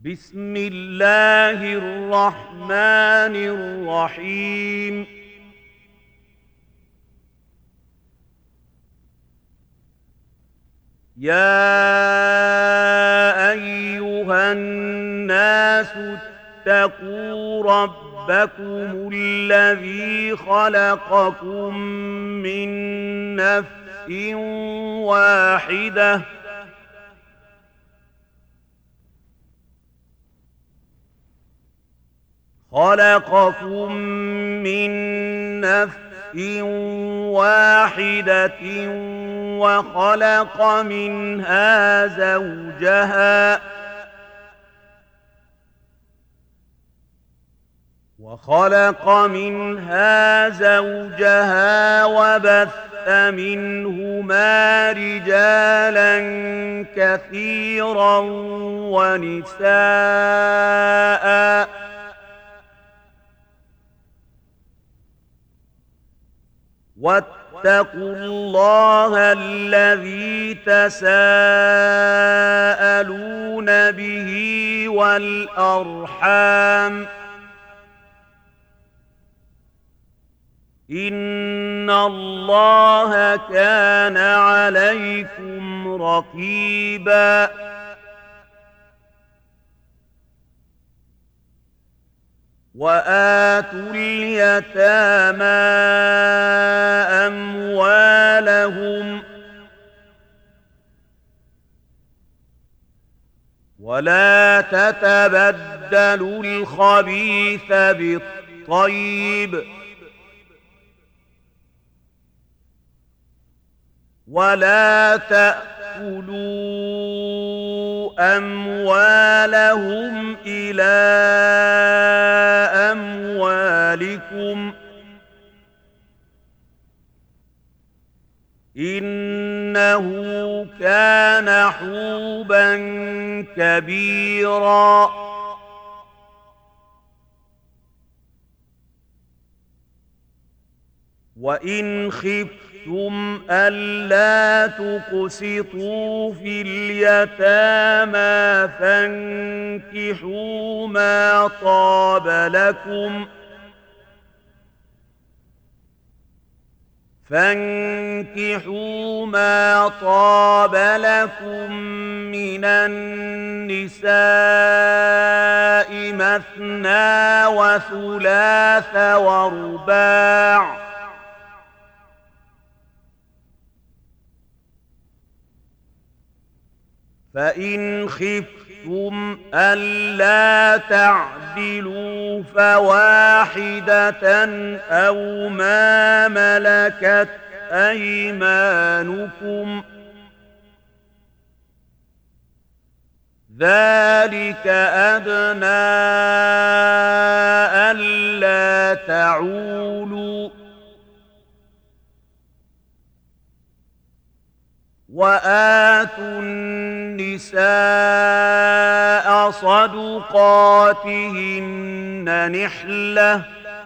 بسم الله الرحمن الرحيم. يا أيها الناس اتقوا ربكم الذي خلقكم من نفس واحدة وخلق منها زوجها وبث منهما رجالا كثيرا ونساء واتقوا الله الذي تساءلون به والأرحام إن الله كان عليكم رقيبا. وآتوا اليتامى أموالهم ولا تتبدلوا الخبيث بالطيب ولا تأكلوا أموالهم إلى أموالكم إنه كان حوبا كبيرا. وإن خفتم ألا تقسطوا في اليتامى فانكحوا ما طاب لكم من النساء مثنى وثلاث ورباع فإن خفتم ألا تعدلوا فواحدة أو ما ملكت أيمانكم ذلك أدنى ألا تعولوا. وآتوا النساء صدقاتهن نحلة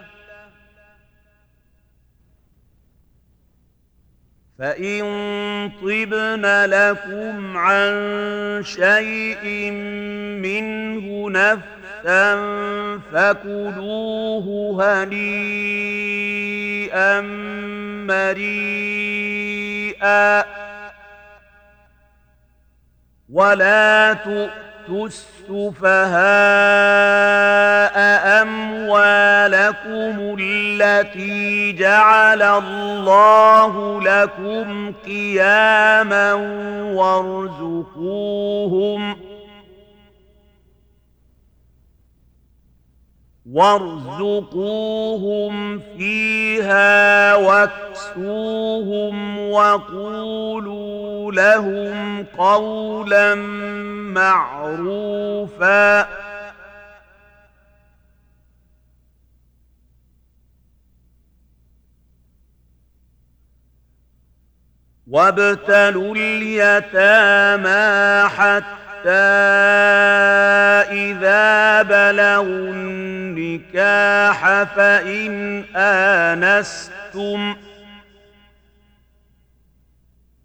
فإن طبن لكم عن شيء منه نفسا فكلوه هنيئا مريئا. ولا تؤتوا السفهاء أموالكم التي جعل الله لكم قياما وارزقوهم فيها واكسوهم وقولوا لهم قولا معروفا. وابتلوا اليتامى حتى إذا بلغوا النكاح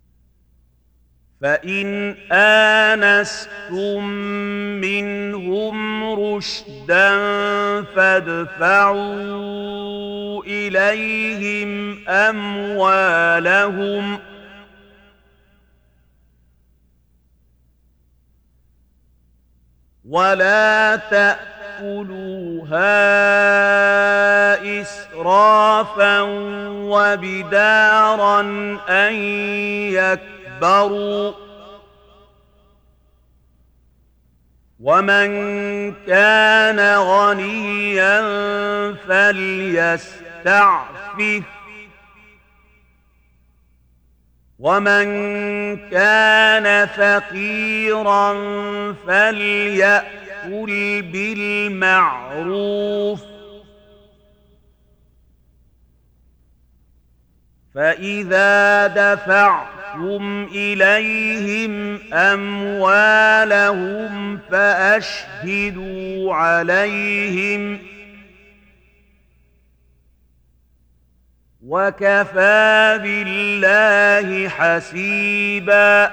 فإن آنستم منهم رشدا فادفعوا إليهم أموالهم ولا تأكلوها إسرافا وبدارا أن يكبروا ومن كان غنيا فليستعفف ومن كان فقيرا فليأكل بالمعروف فإذا دفعتم إليهم أموالهم فأشهدوا عليهم وكفى بالله حسيبا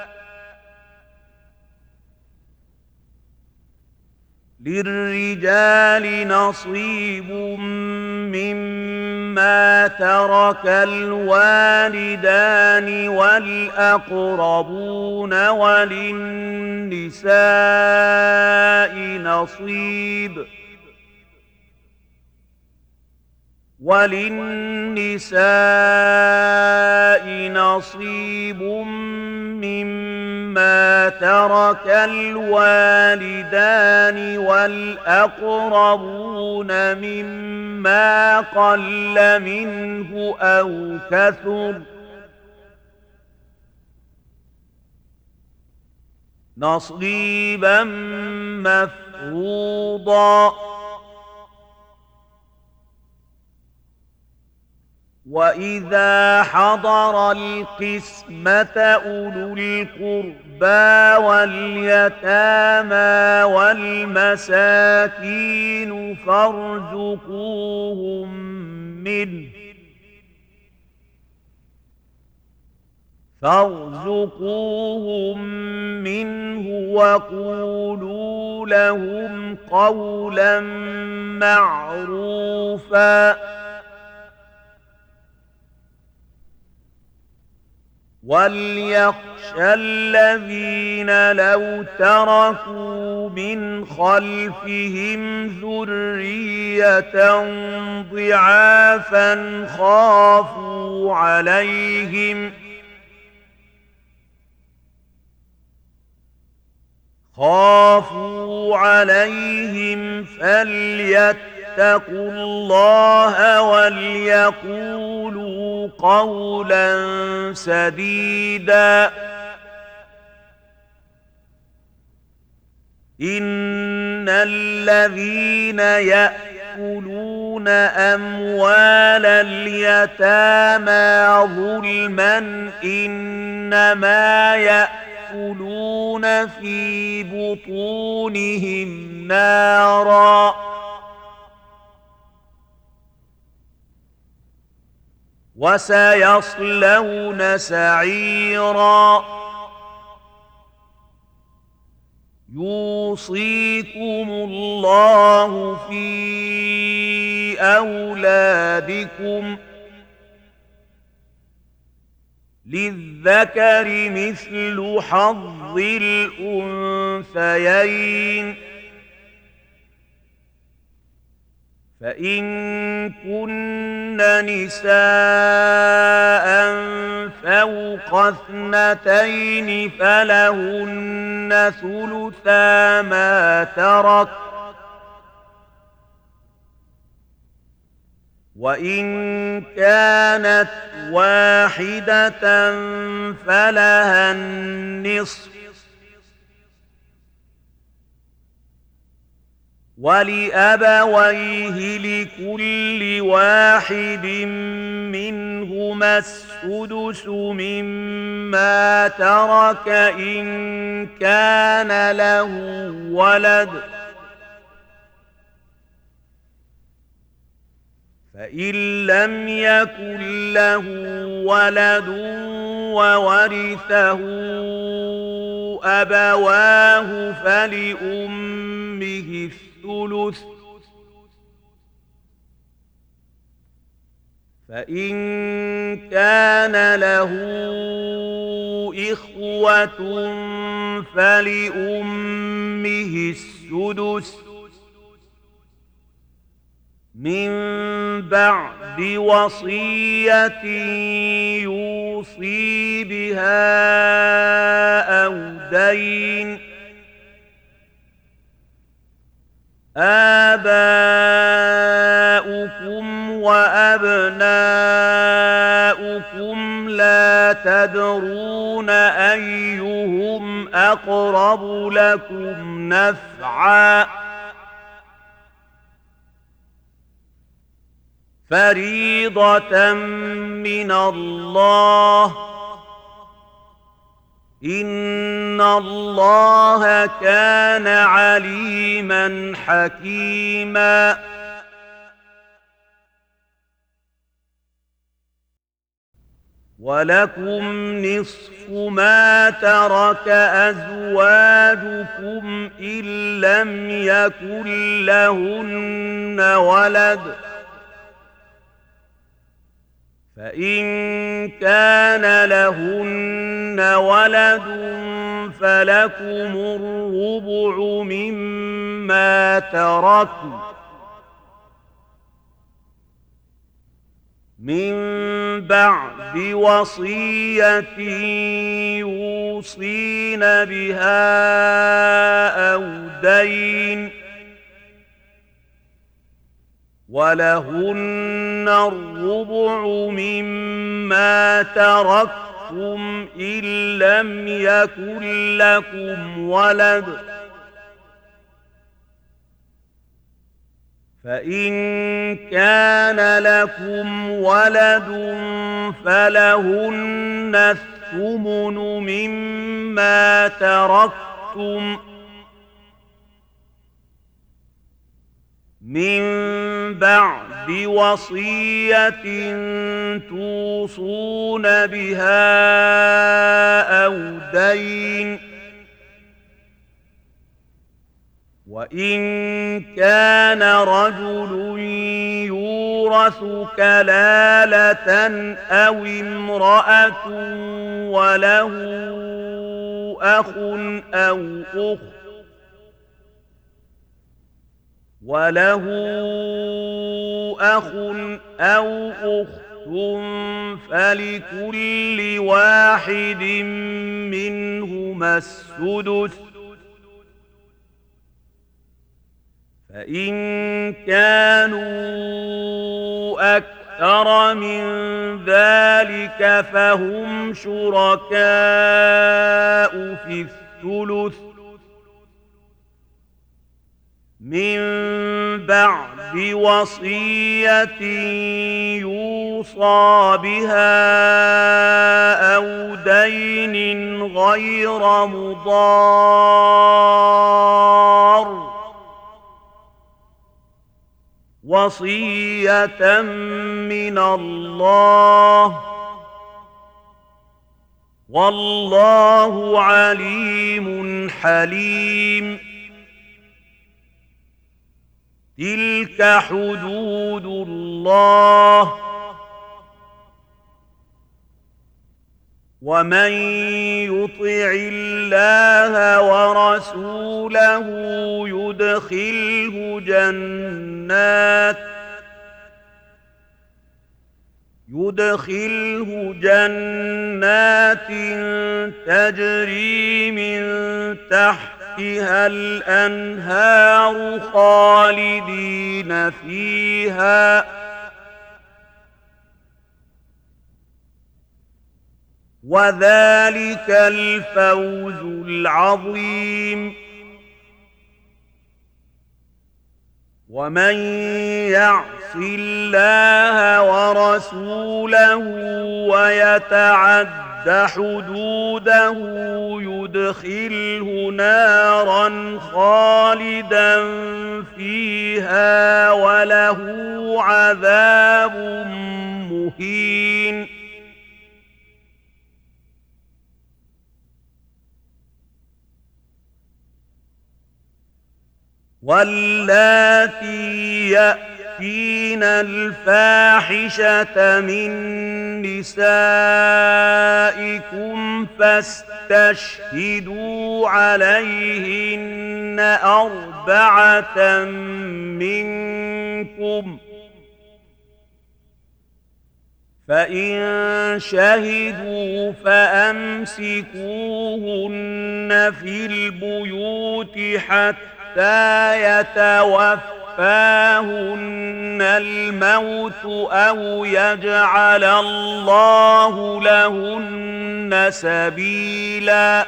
للرجال نصيب مما ترك الوالدان والأقربون وللنساء نصيب مما ترك الوالدان والأقربون مما قل منه أو كثر نصيبا مفروضا وإذا حضر القسمة أولو القربى واليتامى والمساكين فارزقوهم منه وقولوا لهم قولا معروفا وليخشى الذين لو تركوا من خلفهم ذرية ضعافا خافوا عليهم فليتقوا الله وليقولوا قولا سديدا إن الذين يأكلون أموال اليتامى ظلما إنما يأكلون في بطونهم نارا وسيصلون سعيرا يوصيكم الله في أولادكم للذكر مثل حظ الأنثيين فإن كن نساء فوق 2 فلهن ثلثا ما ترك وإن كانت واحدة فلها النصف ولأبويه لكل واحد منهما السدس مما ترك إن كان له ولد فإن لم يكن له ولد وورثه أبواه فلأمه الثلث فإن كان له إخوة فلأمه السدس من بعد وصية يوصي بها أو دين آباؤكم وأبناؤكم لا تدرون أيهم أقرب لكم نفعا فريضة من الله إن الله كان عليما حكيما ولكم نصف ما ترك أزواجكم إن لم يكن لهن ولد فإن كان لهن ولد فلكم الربع مما تركوا من بعد وصية يوصين بها أو دين ولهن الربع مما تركتم إن لم يكن لكم ولد فإن كان لكم ولد فلهن الثمن مما تركتم من بعد وصية توصون بها أو دين وإن كان رجل يورث كلالة أو امرأة وله أخ أو أخت فلكل واحد منهما السدس فإن كانوا أكثر من ذلك فهم شركاء في الثلث من بعد وصية يوصى بها أو دين غير مضار وصية من الله والله عليم حليم تلك حدود الله ومن يطع الله ورسوله يدخله جنات تجري من تحتها الأنهار خالدين فيها وذلك الفوز العظيم ومن يعص الله ورسوله ويتعد حدوده يدخله نارا خالدا فيها وله عذاب مهين واللاتي يأتين الفاحشة من نسائكم فاستشهدوا عليهن أربعة منكم، فإن شهدوا فأمسكوهن في البيوت حتى يتوفاهن الموت أو يجعل الله لهن سبيلا.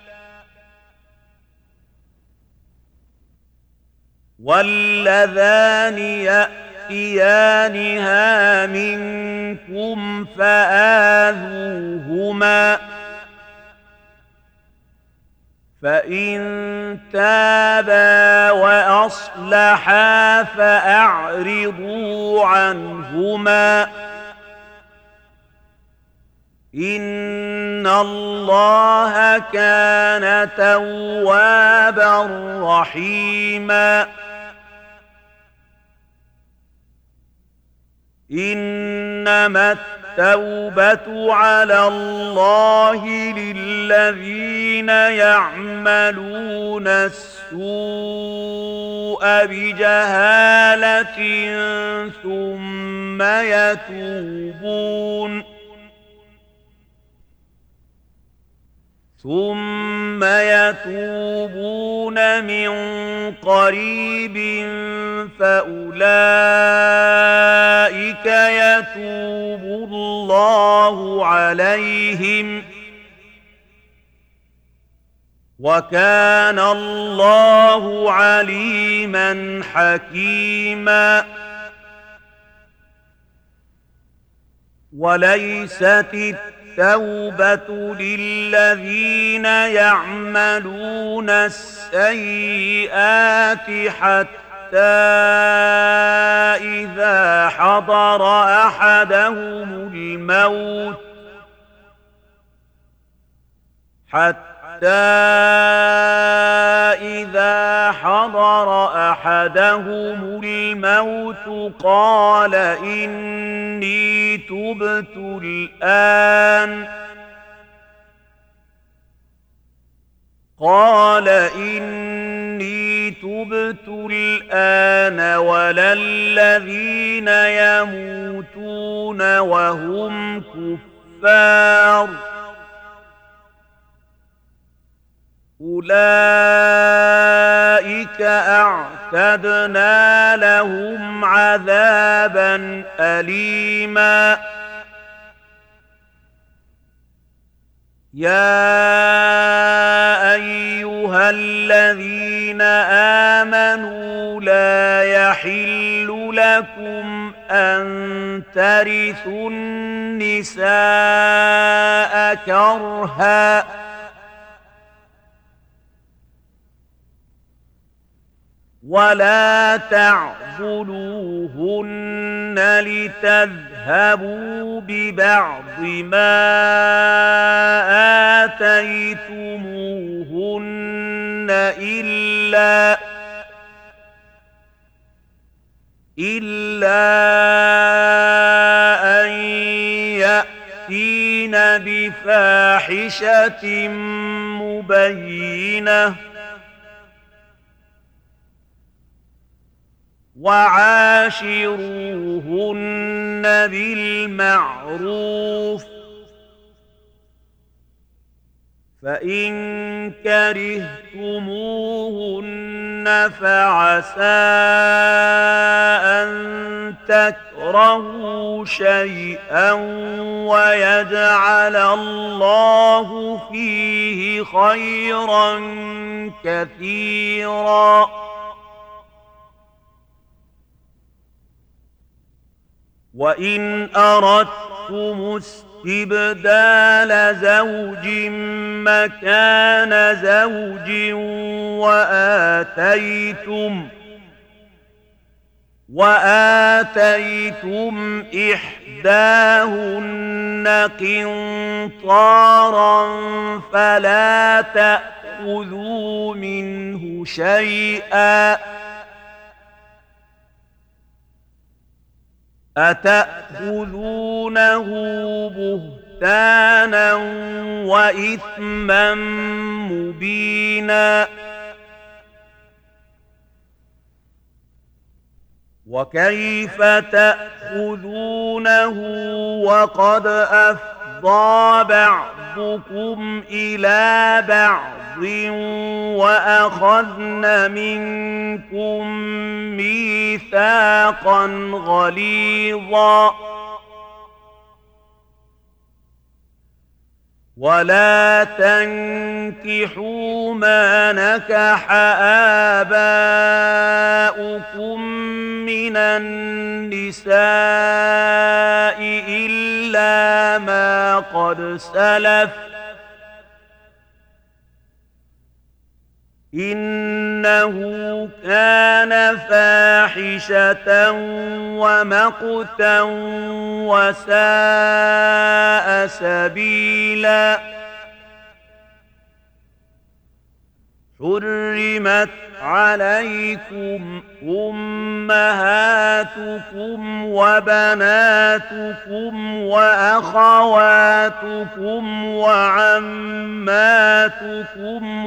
واللذان يأتيانها منكم فآذوهما، فإن تابا وأصلحا فأعرضوا عنهما، إن الله كان توابا رحيما. إنما التوبة على الله للذين يعملون السوء بجهالة ثم يتوبون من قريب فأولئك يتوب الله عليهم، وكان الله عليما حكيما. وليست التوبة للذين يعملون السيئات حتى إذا حضر أحدهم الموت قال إني تبت الآن ولا الذين يموتون وهم كفار، أولئك أعتدنا لهم عذابا أليما. يا أيها الذين آمنوا لا يحل لكم أن ترثوا النساء كرها ولا تعضلوهن لتذهبوا ببعض ما آتيتموهن إلا أن يأتين بفاحشة مبينة وعاشروهن بالمعروف، فإن كرهتموهن فعسى أن تكرهوا شيئا ويجعل الله فيه خيرا كثيرا. وإن أردتم استبدال زوج مكان زوج وآتيتم إحداهن قنطارا فلا تأخذوا تأخذوا منه شيئا أتأخذونه بهتانا وإثما مبينا وكيف تأخذونه وقد أفضى بعضكم إلى بعض وأخذن منكم ميثاقا غليظا ولا تنكحوا ما نكح آباؤكم من النساء إلا ما قد سلف إنه كان فاحشة ومقتا وساء سبيلا حرمت عليكم أمهاتكم وبناتكم وأخواتكم وعماتكم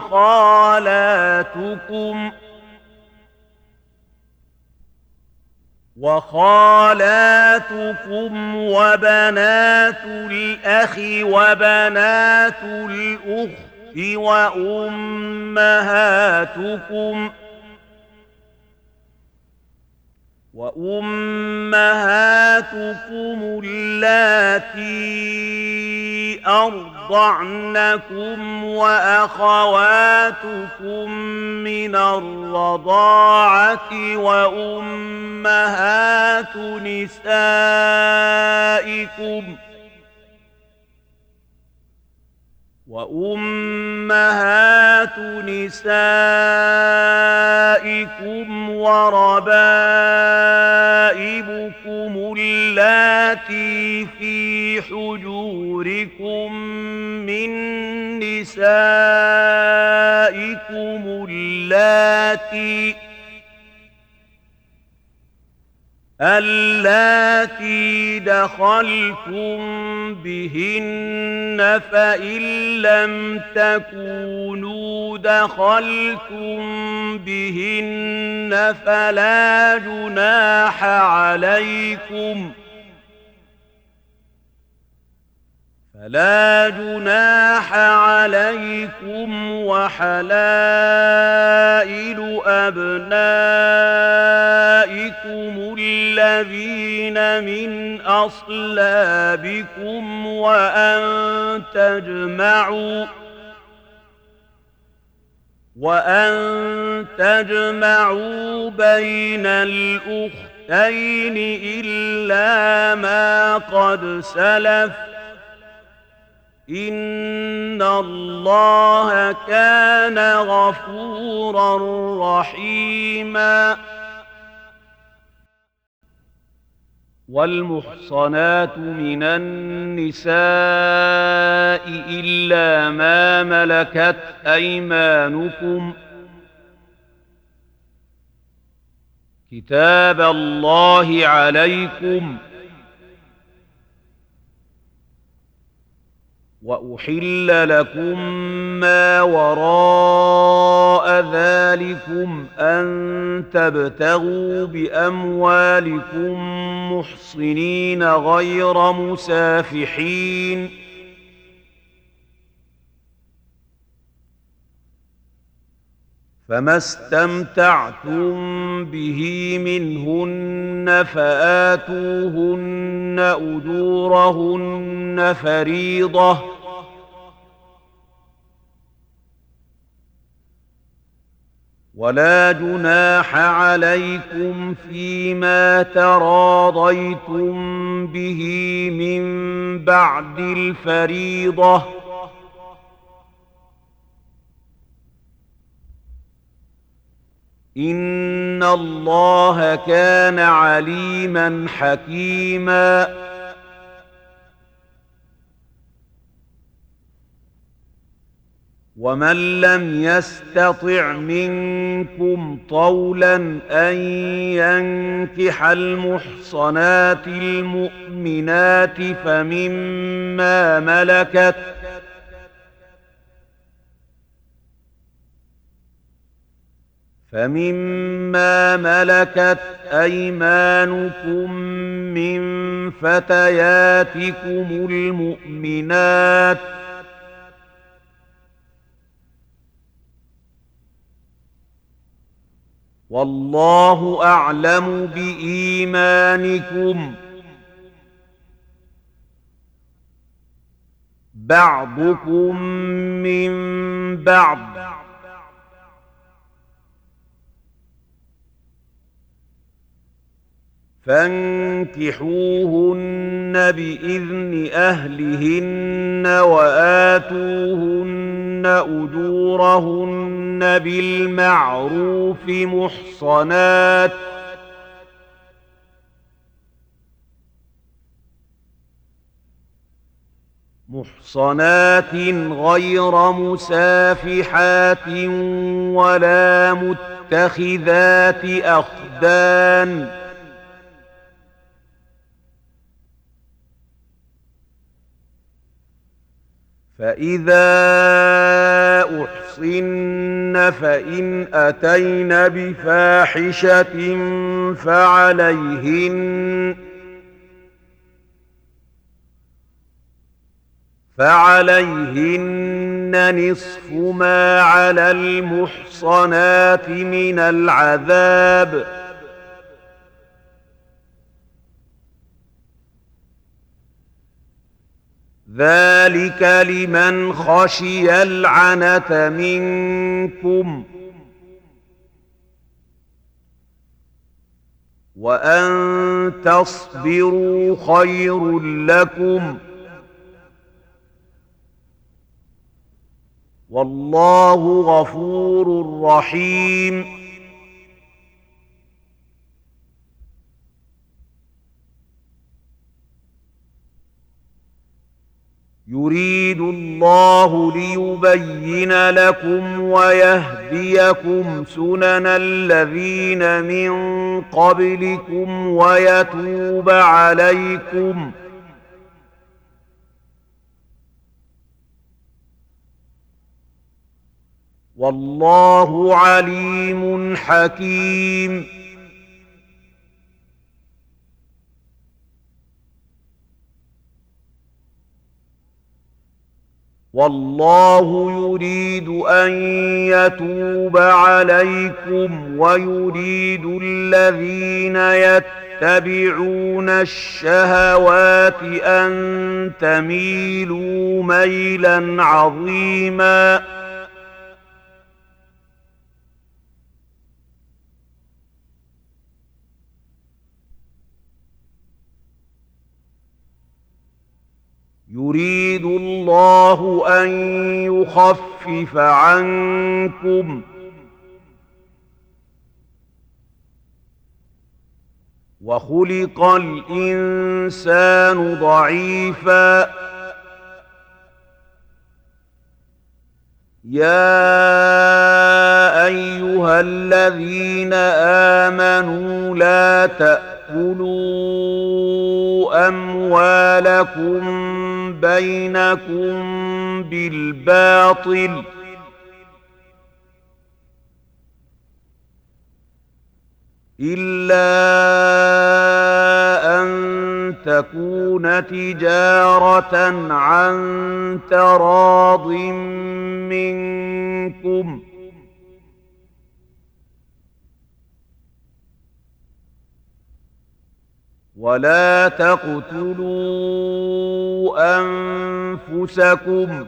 وخالاتكم وبنات الأخ وبنات الأخت وأمهاتكم اللاتي أرضعنكم وأخواتكم من الرضاعة وأمهات نسائكم وربائبكم اللاتي في حجوركم من نسائكم اللاتي دخلتم بهن فإن لم تكونوا دخلتم بهن فلا جناح عليكم وحلائل أبنائكم الذين من أصلابكم وأن تجمعوا بين الأختين إلا ما قد سلف إن الله كان غفورا رحيما والمحصنات من النساء إلا ما ملكت أيمانكم كتاب الله عليكم وأحل لكم ما وراء ذلكم أن تبتغوا بأموالكم محصنين غير مسافحين فما استمتعتم به منهن فآتوهن أجورهن فريضة ولا جناح عليكم فيما تراضيتم به من بعد الفريضة إن الله كان عليما حكيما ومن لم يستطع منكم طولا أن ينكح المحصنات المؤمنات فمما ملكت أيمانكم من فتياتكم المؤمنات والله أعلم بإيمانكم بعضكم من بعض فانكحوهن بإذن أهلهن وآتوهن أجورهن بالمعروف محصنات غير مسافحات ولا متخذات أخدان فإذا أحصن فإن أتين بفاحشة فعليهن نصف ما على المحصنات من العذاب ذلك لمن خشي العنة منكم وأن تصبروا خير لكم والله غفور رحيم يريد الله ليبين لكم ويهديكم سنن الذين من قبلكم ويتوب عليكم والله عليم حكيم والله يريد أن يتوب عليكم ويريد الذين يتبعون الشهوات أن تميلوا ميلا عظيما يريد الله أن يخفف عنكم وخلق الإنسان ضعيفا يا أيها الذين آمنوا لا تأكلوا أموالكم بينكم بالباطل إلا أن تكون تجارة عن تراض منكم ولا تقتلوا أنفسكم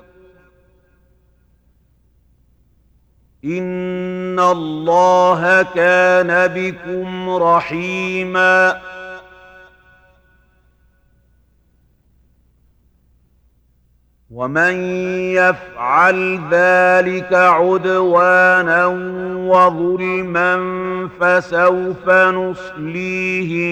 إن الله كان بكم رحيما ومن يفعل ذلك عدوانا وظلما فسوف نصليه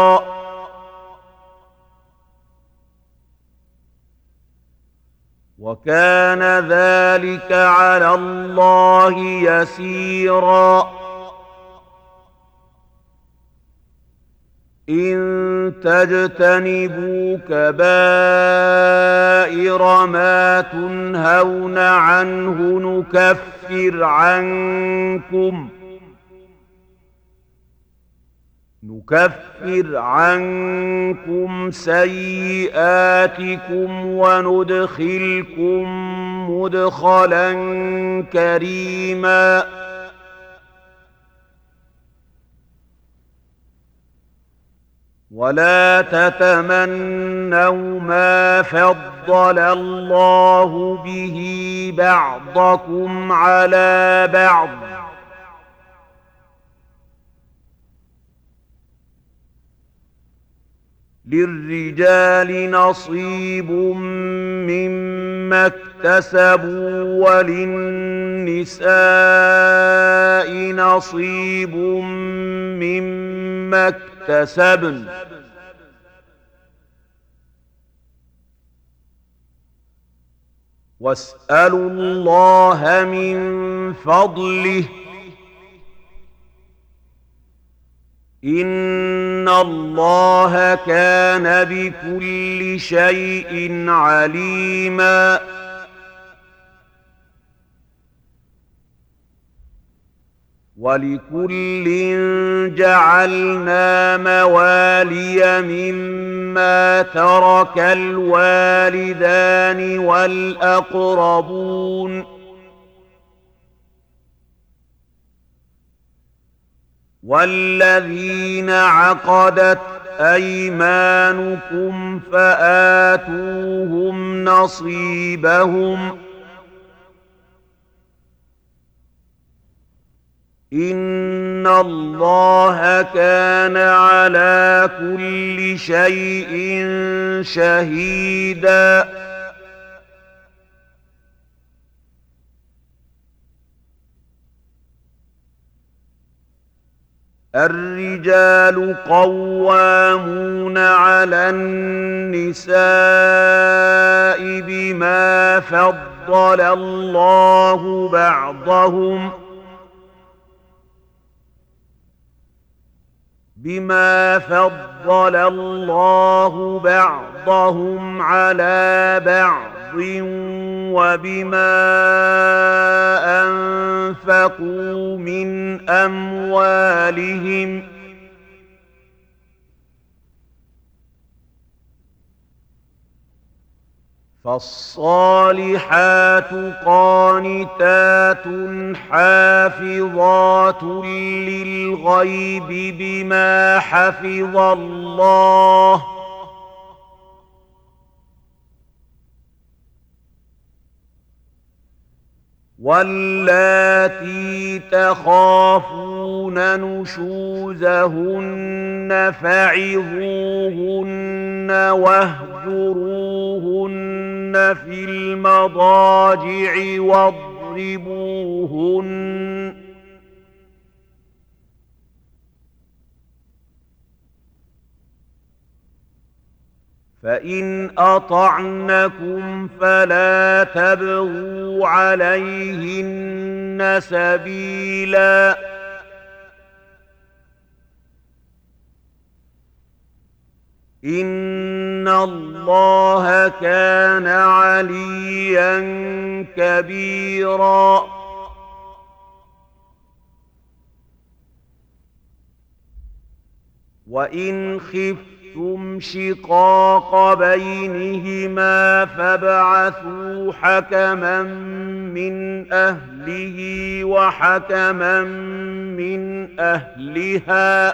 نارا وكان ذلك على الله يسيرا. إن تجتنبوا كبائر ما تنهون عنه نكفر عنكم سيئاتكم وندخلكم مدخلا كريما. ولا تتمنوا ما فضل الله به بعضكم على بعض، للرجال نصيب مما اكتسبوا وللنساء نصيب مما اكتسبن، واسألوا الله من فضله إن الله كان بكل شيء عليما. ولكل جعلنا موالي مما ترك الوالدان والأقربون، والذين عقدت أيمانكم فآتوهم نصيبهم، إن الله كان على كل شيء شهيدا. الرجال قوامون على النساء بما فضل الله بعضهم على بعض وبما أنفقوا من أموالهم، فالصالحات قانتات حافظات للغيب بما حفظ الله، واللاتي تخافون نشوزهن فعظوهن واهجروهن في المضاجع واضربوهن، فإن أطعنكم فلا تبغوا عليهن سبيلا، إن الله كان عليا كبيرا. وإن خفتم شقاق بينهما فابعثوا حكما من أهله وحكما من أهلها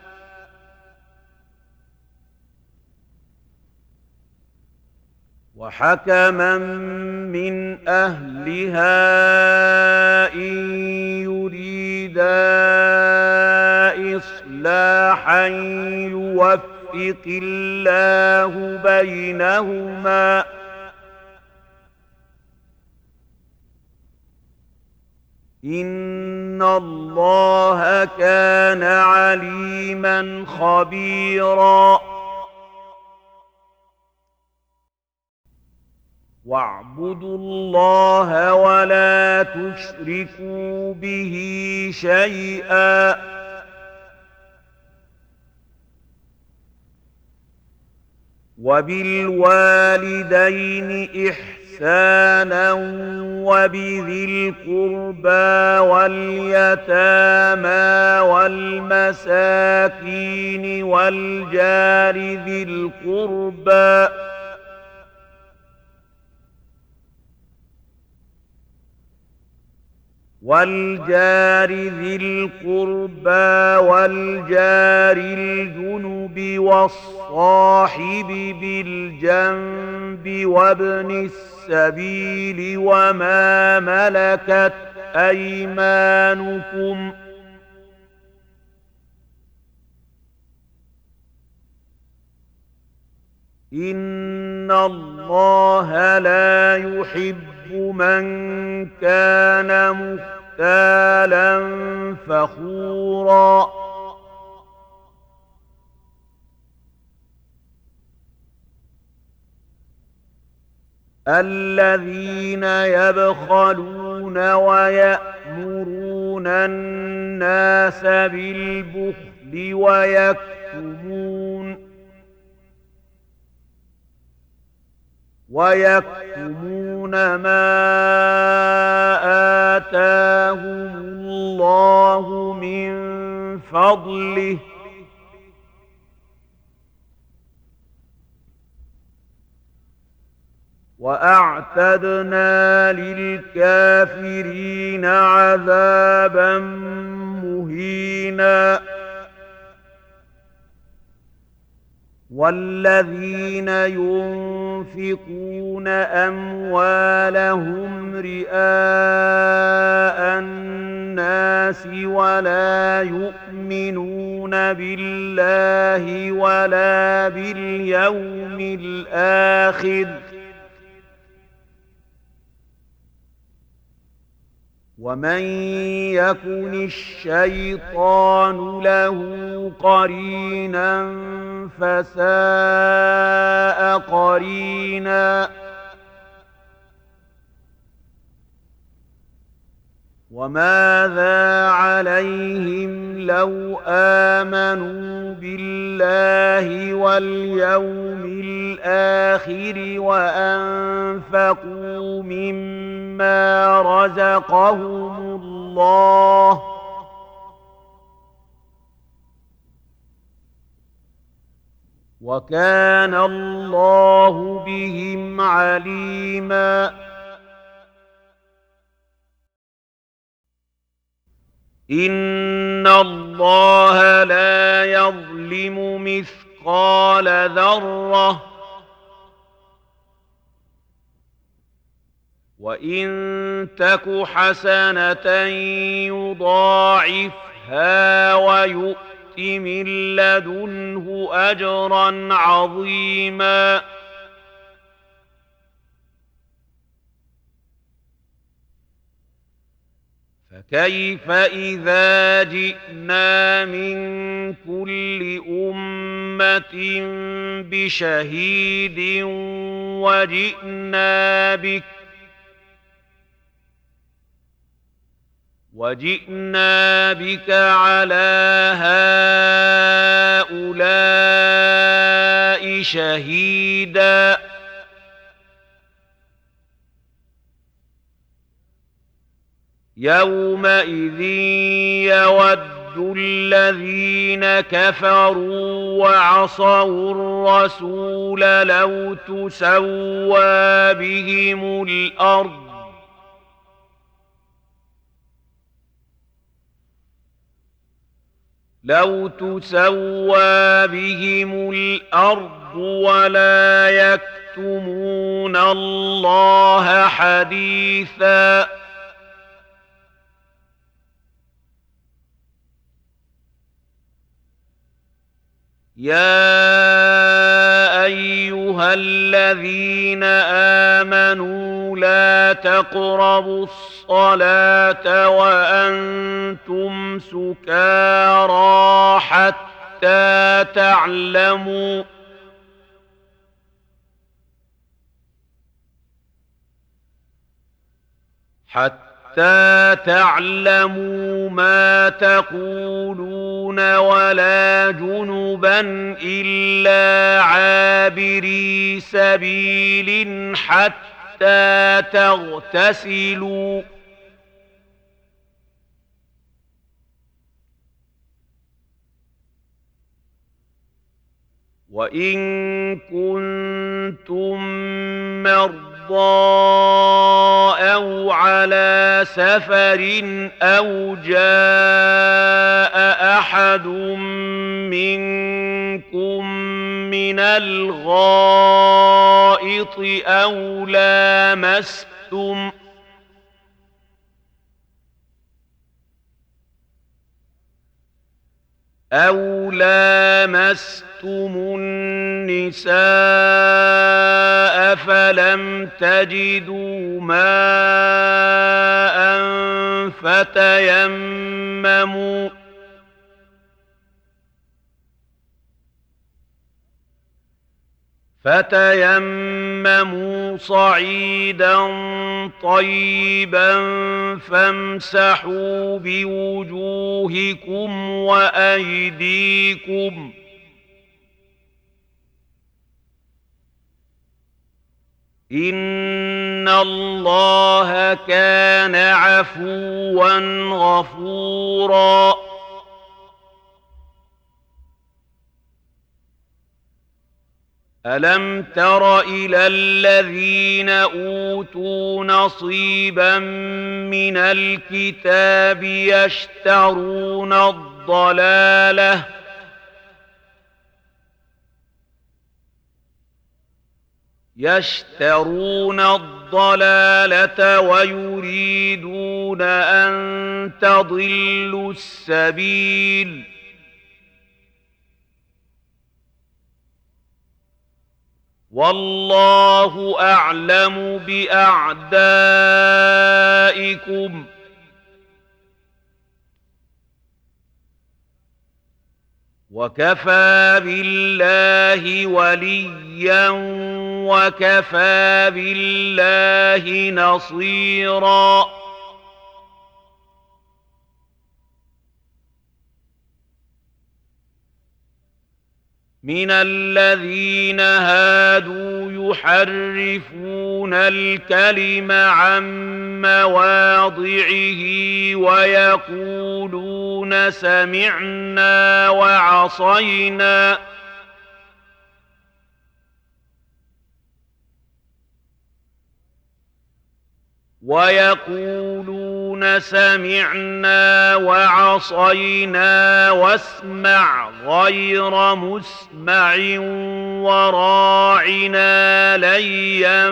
إن يريدا إصلاحا يوفق الله بينهما، إن الله كان عليما خبيرا. واعبدوا الله ولا تشركوا به شيئا وبالوالدين إحسانا وبذي القربى واليتامى والمساكين والجار ذي القربى والجار الجنب والصاحب بالجنب وابن السبيل وما ملكت أيمانكم إن الله لا يحب من كان مختالا فخورا الذين يبخلون ويأمرون الناس بالبخل ويكتمون ما آتاهم الله من فضله وأعتدنا للكافرين عذابا مهينا والذين ينفقون أموالهم رئاء الناس ولا يؤمنون بالله ولا باليوم الآخر ومن يكن الشيطان له قرينا فساء قرينا وماذا عليهم لو آمنوا بالله واليوم الآخر وأنفقوا مما رزقهم الله وكان الله بهم عليما إن الله لا يظلم مثقال ذرة وإن تك حسنة يضاعفها ويؤت من لدنه أجرا عظيما فكيف إذا جئنا من كل أمة بشهيد وجئنا بك على هؤلاء شهيدا يومئذ يود الذين كفروا وعصوا الرسول لو تسوى بهم الأرض ولا يكتمون الله حديثا يا أيها الذين آمنوا لا تقربوا الصلاة وأنتم سكارى حتى تعلموا حتى تعلموا ما تقولون ولا جنبا إلا عابري سبيل حتى تغتسلوا وإن كنتم مرضى أو على سفر أو جاء أحد منكم من الغائط أو لامستم النساء فلم تجدوا ماء فتيمموا صعيدا طيبا فامسحوا بوجوهكم وأيديكم إن الله كان عفوا غفورا ألم تر إلى الذين أوتوا نصيبا من الكتاب يشترون الضلالة ويريدون أن تضلوا السبيل والله أعلم بأعدائكم وكفى بالله وليا وكفى بالله نصيرا من الذين هادوا يحرفون الكلم عن مواضعه ويقولون سمعنا وعصينا واسمع غير مسمع وراعنا ليا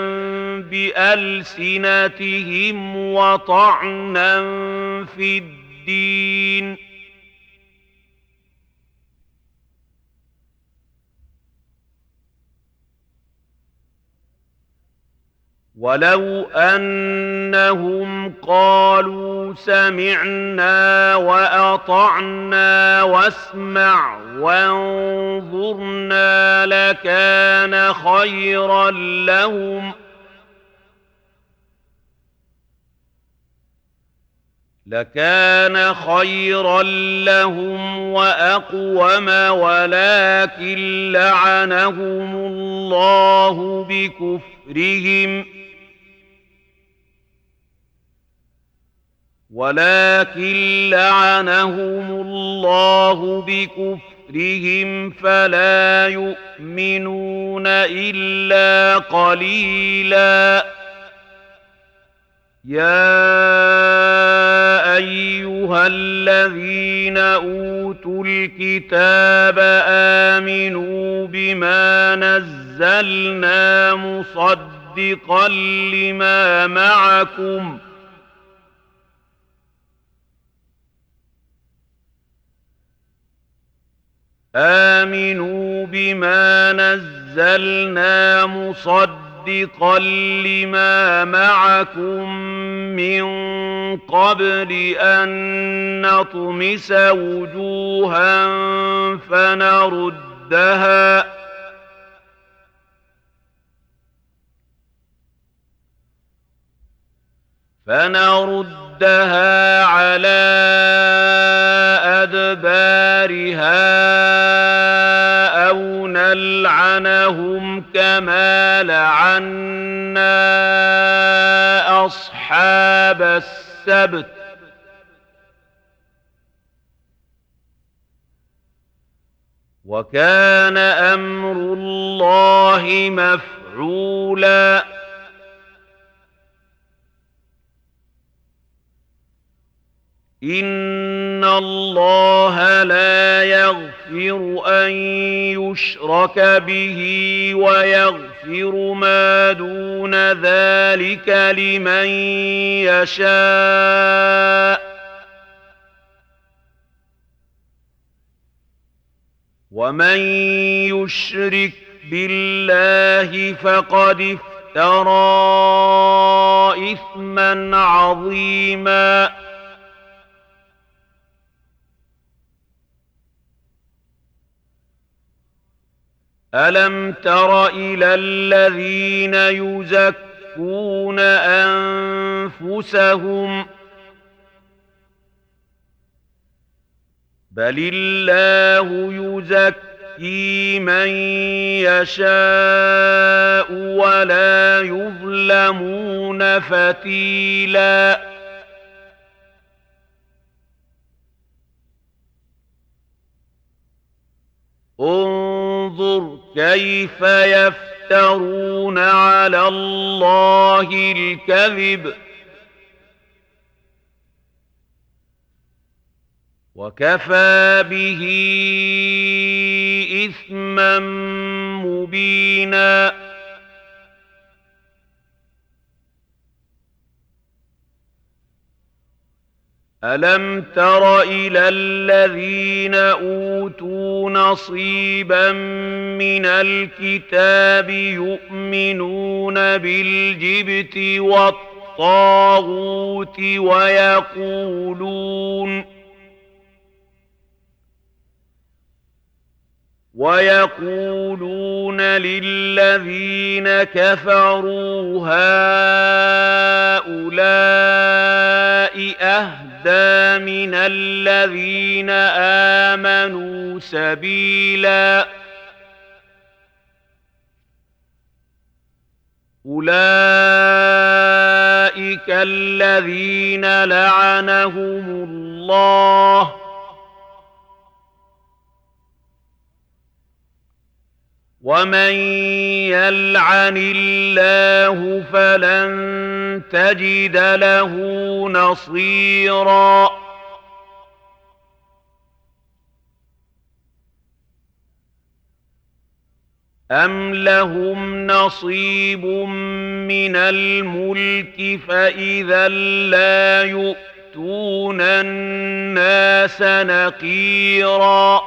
بألسنتهم وطعنا في الدين ولو أنهم قالوا سمعنا وأطعنا واسمع وانظرنا لكان خيرا لهم وأقوم ولكن لعنهم الله بكفرهم فلا يؤمنون إلا قليلا يا أيها الذين أوتوا الكتاب آمنوا بما نزلنا مصدقا لما معكم من قبل أن نطمس وجوها فنردها على أدبارها أو نلعنهم كما لعنا أصحاب السبت وكان أمر الله مفعولا إن الله لا يغفر أن يشرك به ويغفر ما دون ذلك لمن يشاء ومن يشرك بالله فقد افترى إثما عظيما ألم تر إلى الذين يزكون أنفسهم بل الله يزكي من يشاء ولا يظلمون فتيلا انظر كيف يفترون على الله الكذب وكفى به إثما مبينا ألم تر إلى الذين أوتوا نصيبا من الكتاب يؤمنون بالجبت والطاغوت ويقولون للذين كفروا هؤلاء أهدى من الذين آمنوا سبيلا أولئك الذين لعنهم الله ومن يلعن الله فلن تجد له نصيرا أم لهم نصيب من الملك فإذا لا يؤتون الناس نقيرا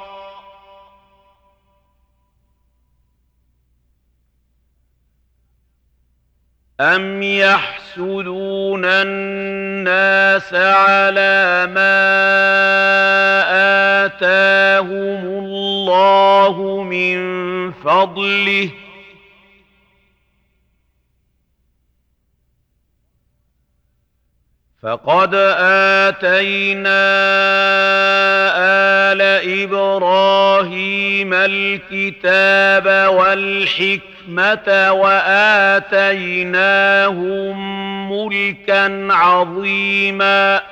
أم يحسدون الناس على ما آتاهم الله من فضله فقد آتينا آل إبراهيم الكتاب والحكمة وآتيناهم ملكا عظيما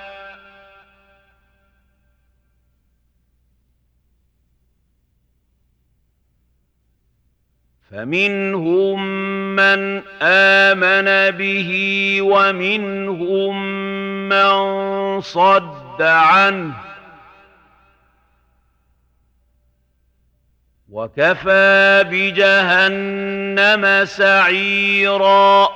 فمنهم من آمن به ومنهم من صد عنه وكفى بجهنم سعيرا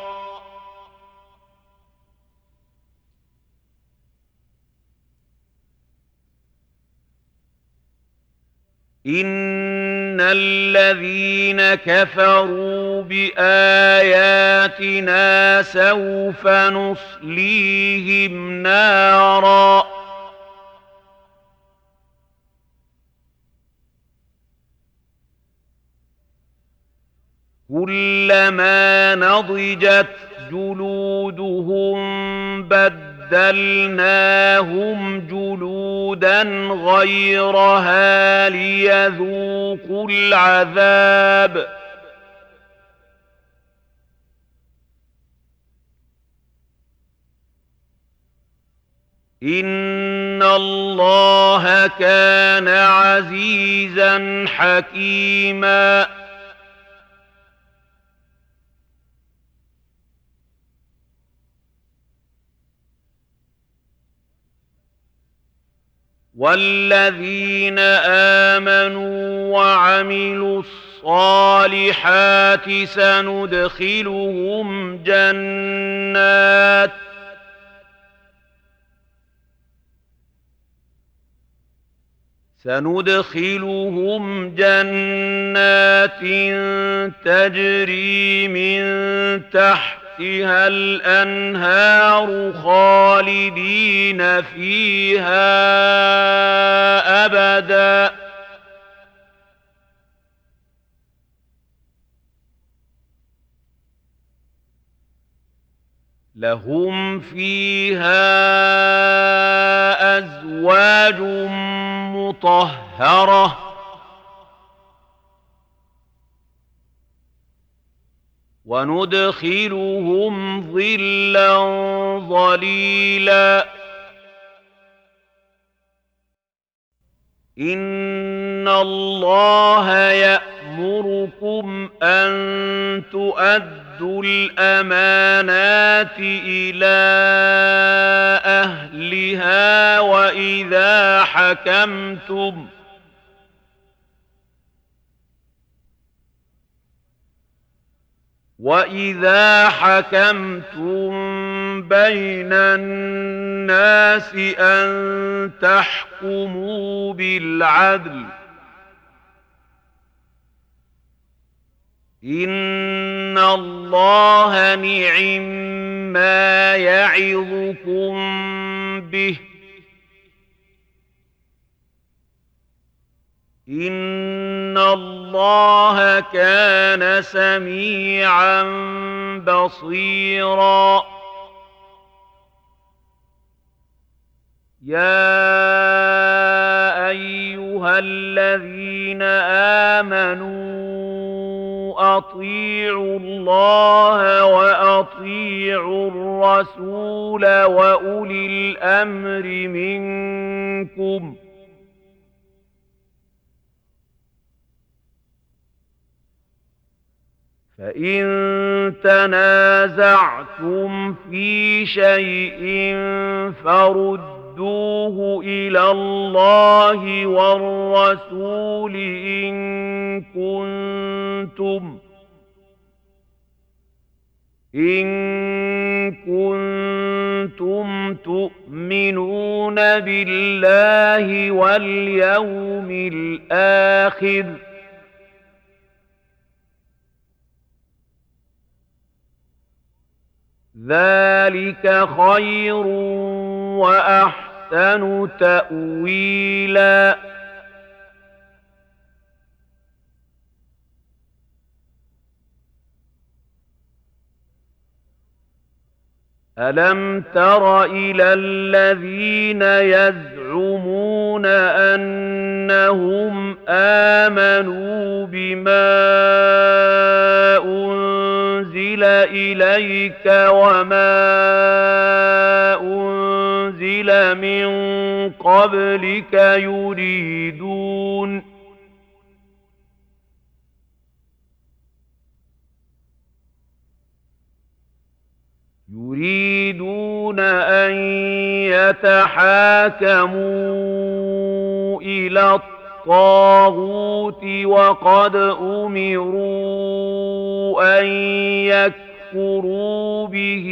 إن الذين كفروا بآياتنا سوف نصليهم نارا كلما نضجت جلودهم بدلناهم وبدلناهم جلودا غيرها ليذوقوا العذاب إن الله كان عزيزا حكيما والذين آمنوا وعملوا الصالحات سندخلهم جنات تجري من تحتها الأنهار خالدين فيها أبدا لهم فيها أزواج مطهرة وندخلهم ظلا ظليلا إن الله يأمركم أن تؤدوا الأمانات إلى أهلها وإذا حكمتم بين الناس أن تحكموا بالعدل إن الله نعما يعظكم به إن الله كان سميعا بصيرا يا أيها الذين آمنوا أطيعوا الله وأطيعوا الرسول وأولي الأمر منكم فإن تنازعتم في شيء فردوه إلى الله والرسول إن كنتم تؤمنون بالله واليوم الآخر ذلك خير وأحسن تأويلا ألم تر إلى الذين يزعمون أنهم آمنوا بما أنزل إليك وما أنزل من قبلك يريدون أن يتحاكموا إلى الطاغوت وقد أمروا أن يكفروا به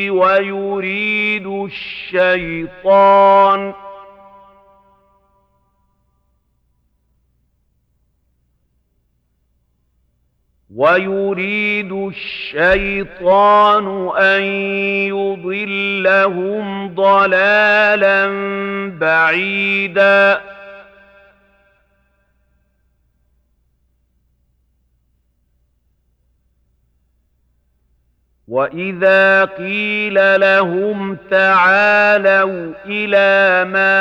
ويريد الشيطان أن يضلهم ضلالا بعيدا وَإِذَا قِيلَ لَهُمْ تَعَالَوْا إِلَىٰ مَا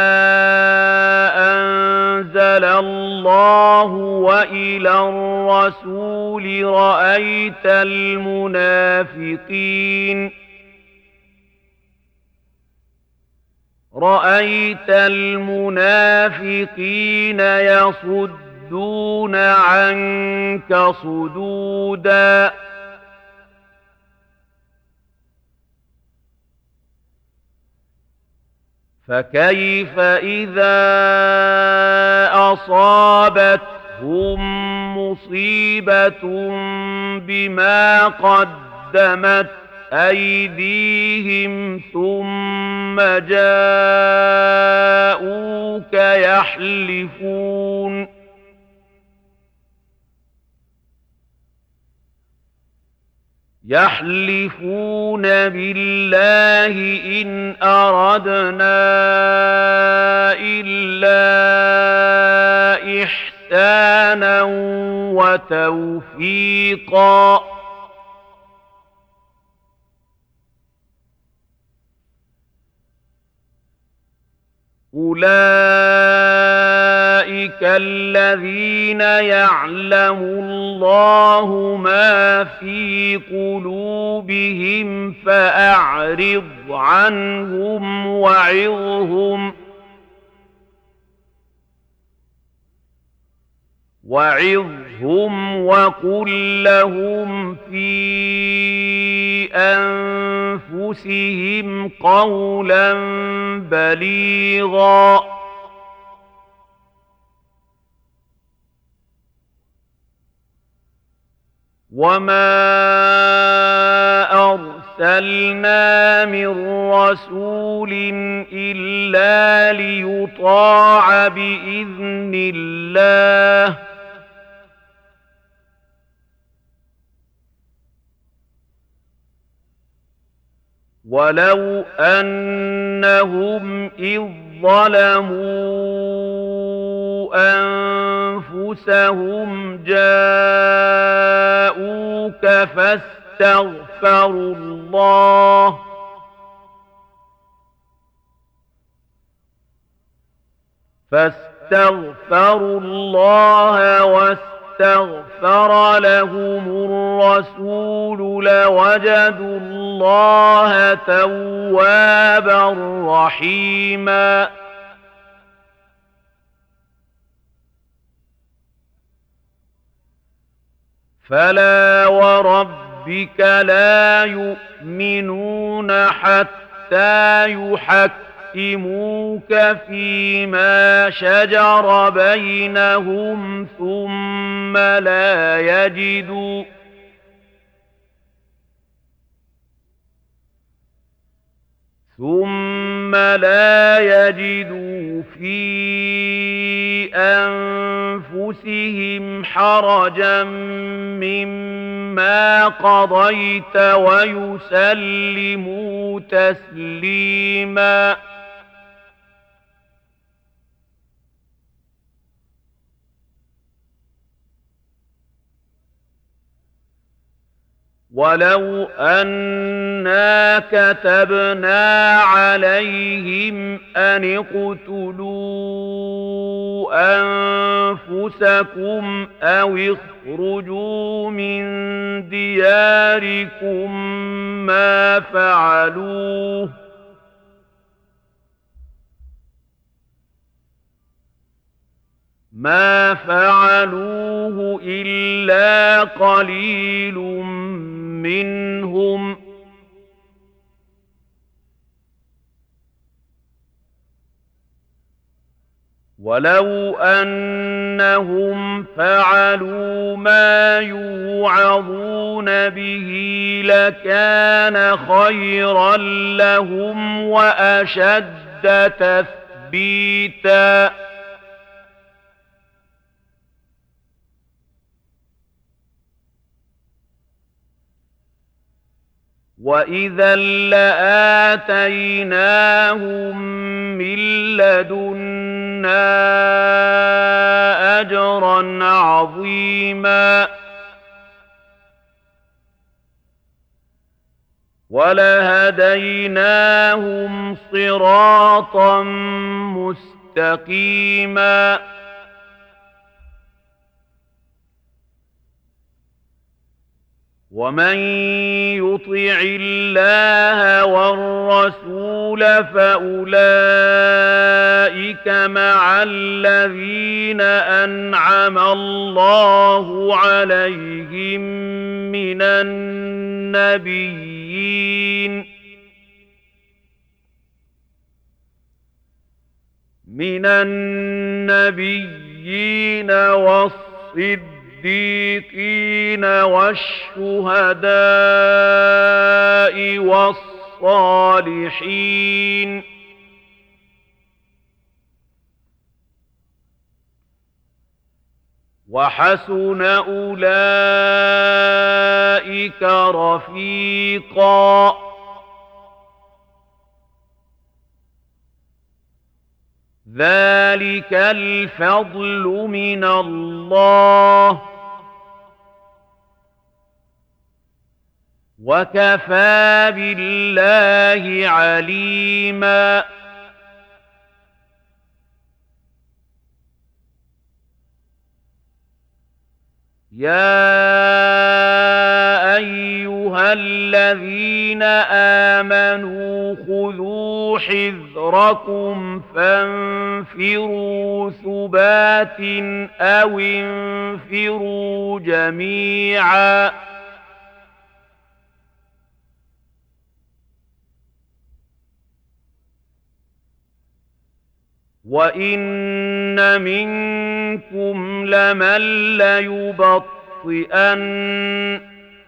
أَنزَلَ اللَّهُ وَإِلَى الرَّسُولِ رَأَيْتَ الْمُنَافِقِينَ يَصُدُّونَ عَنكَ صُدُودًا فَكَيْفَ إِذَا أَصَابَتْهُم مُّصِيبَةٌ بِمَا قَدَّمَتْ أَيْدِيهِمْ ثُمَّ جَاءُوكَ يَحْلِفُونَ بِاللَّهِ إِنْ أَرَدْنَا إِلَّا إِحْسَانًا وَتَوْفِيقًا أُولَئِكَ الَّذِينَ يَعْلَمُ اللَّهُ مَا فِي قُلُوبِهِمْ فَأَعْرِضْ عَنْهُمْ وَعِظْهُمْ وَقُل لَّهُمْ فِي أَنفُسِهِمْ قَوْلًا بَلِيغًا وَمَا أَرْسَلْنَا مِن رَّسُولٍ إِلَّا لِيُطَاعَ بِإِذْنِ اللَّهِ وَلَوْ أَنَّهُمْ إِذ ظَّلَمُوا أَنفُسَهُمْ جَاءُوكَ فاستغفروا الله واستغفر لهم الرسول لوجدوا الله توابا رحيما فلا وربك لا يؤمنون حتى يحكموك فيما شجر بينهم ثم لا يجدوا في أنفسهم حرجا مما قضيت ويسلموا تسليما ولو أنا كتبنا عليهم أن اقتلوا أنفسكم أو اخرجوا من دياركم ما فعلوه إلا قليل منهم ولو أنهم فعلوا ما يوعظون به لكان خيرا لهم وأشد تثبيتا وَإِذًا لَّآتَيْنَاهُم مِّن لَّدُنَّا أَجْرًا عَظِيمًا وَلَهَدَيْنَاهُمْ صِرَاطًا مُّسْتَقِيمًا وَمَن يُطِعِ اللَّهَ وَالرَّسُولَ فَأُولَٰئِكَ مَعَ الَّذِينَ أَنْعَمَ اللَّهُ عَلَيْهِم مِّنَ النَّبِيِّينَ وَالصِّدِّيقِينَ وَالشُّهَدَاءِ وَالصَّالِحِينَ ۚ وَحَسُنَ أُولَٰئِكَ رَفِيقًا. ذَلِكَ الْفَضْلُ مِنَ اللَّهِ ۚ وَكَفَىٰ بِاللَّهِ عَلِيمًا. يَا أَيُّهَا الَّذِينَ آمَنُوا خُذُوا حِذْرَكُمْ فَانفِرُوا ثُبَاتٍ أَوِ انفِرُوا جَمِيعًا. وَإِنَّ مِنكُمْ لَمَن لَّيُبَطِّئَنَّ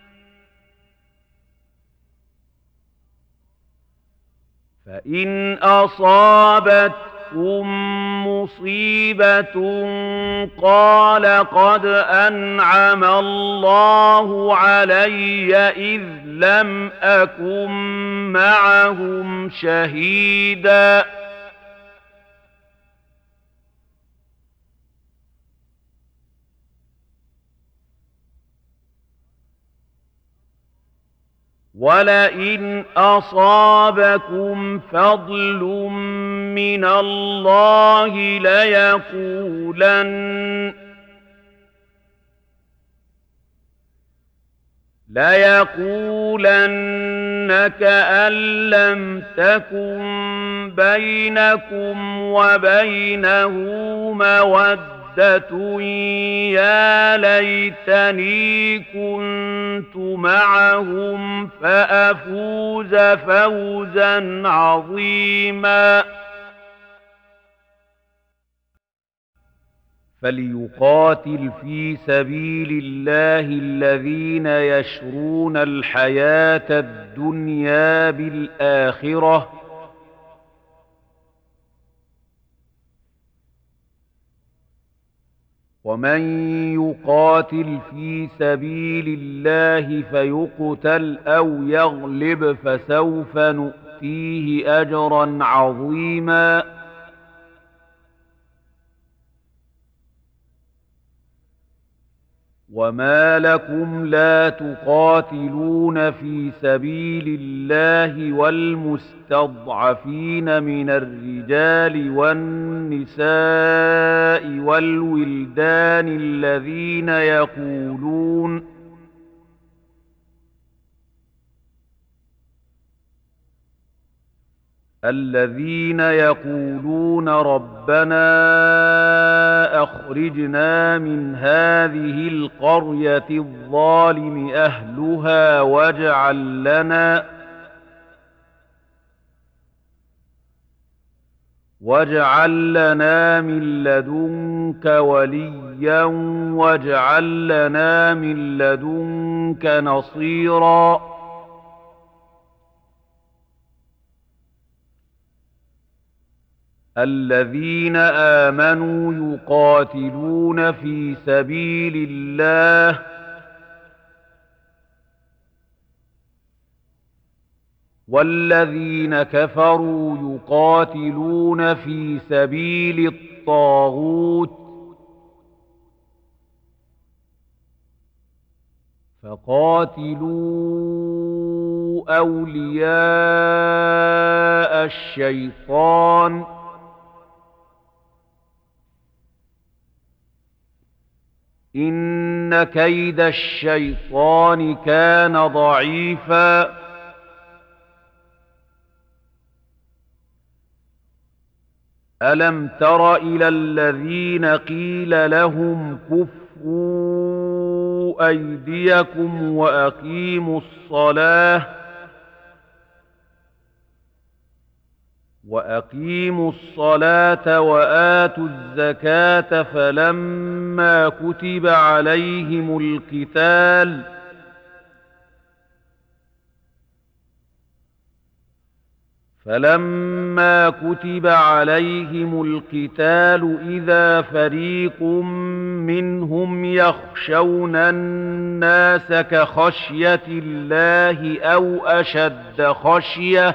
فَإِنْ أَصَابَتْكُم مُّصِيبَةٌ قَالَ قَدْ أَنْعَمَ اللَّهُ عَلَيَّ إِذْ لَمْ أَكُن مَّعَهُمْ شَهِيدًا. وَلَئِنْ أَصَابَكُمْ فَضْلٌ مِّنَ اللَّهِ لَيَقُولَنَّ كَأَن لَّمْ تَكُن بَيْنَكُمْ وَبَيْنَهُ مَوَدَّةٌ يَا لَيْتَنِي كُنتُ مَعَهُمْ فَأَفُوزَ فَوْزًا عَظِيمًا. فَلْيُقَاتِلْ فِي سَبِيلِ اللَّهِ الَّذِينَ يَشْرُونَ الْحَيَاةَ الدُّنْيَا بِالْآخِرَةِ ۚ وَمَن يُقَاتِلْ فِي سَبِيلِ اللَّهِ فَيُقْتَلْ أَوْ يَغْلِبْ فَسَوْفَ نُؤْتِيهِ أَجْرًا عَظِيمًا. وَمَا لَكُمْ لَا تُقَاتِلُونَ فِي سَبِيلِ اللَّهِ وَالْمُسْتَضْعَفِينَ مِنَ الرِّجَالِ وَالنِّسَاءِ وَالْوِلْدَانِ الَّذِينَ يَقُولُونَ رَبَّنَا أَخْرِجْنَا مِنْ هَٰذِهِ الْقَرْيَةِ الظَّالِمِ أَهْلُهَا وَاجْعَل لَّنَا مِن لَّدُنكَ وَلِيًّا وَاجْعَل لَّنَا مِن لَّدُنكَ نَصِيرًا. الَّذِينَ آمَنُوا يُقَاتِلُونَ فِي سَبِيلِ اللَّهِ وَالَّذِينَ كَفَرُوا يُقَاتِلُونَ في سَبِيلِ الطَّاغُوتِ فَقَاتِلُوا أولياء الشيطان إن كيد الشيطان كان ضعيفا ألم تر إلى الذين قيل لهم كفوا أيديكم وأقيموا الصلاة وآتوا الزكاة فلما كتب عليهم القتال إذا فريق منهم يخشون الناس كخشية الله أو أشد خشية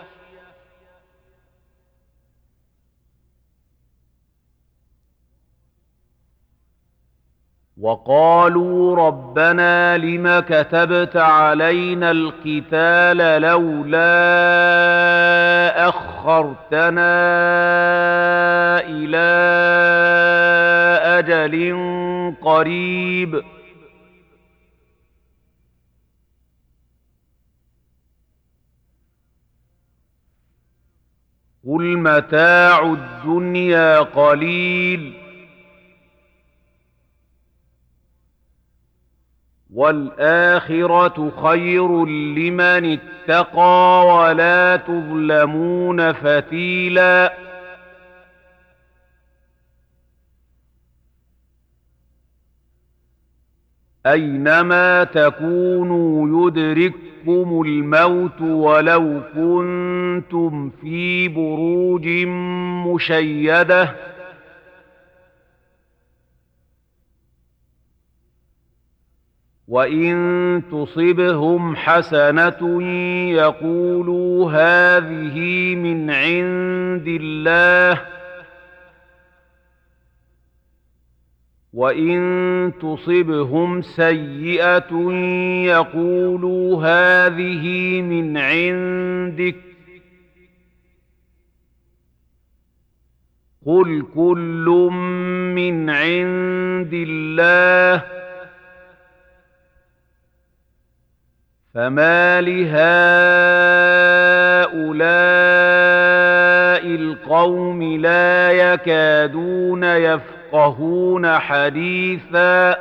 وقالوا ربنا لم كتبت علينا القتال لولا أخرتنا إلى أجل قريب قل متاع الدنيا قليل والآخرة خير لمن اتقى ولا تظلمون فتيلا أينما تكونوا يدرككم الموت ولو كنتم في بروج مشيدة وإن تصبهم حسنة يقولوا هذه من عند الله وإن تصبهم سيئة يقولوا هذه من عندك قل كل من عند الله فما لهؤلاء القوم لا يكادون يفقهون حديثا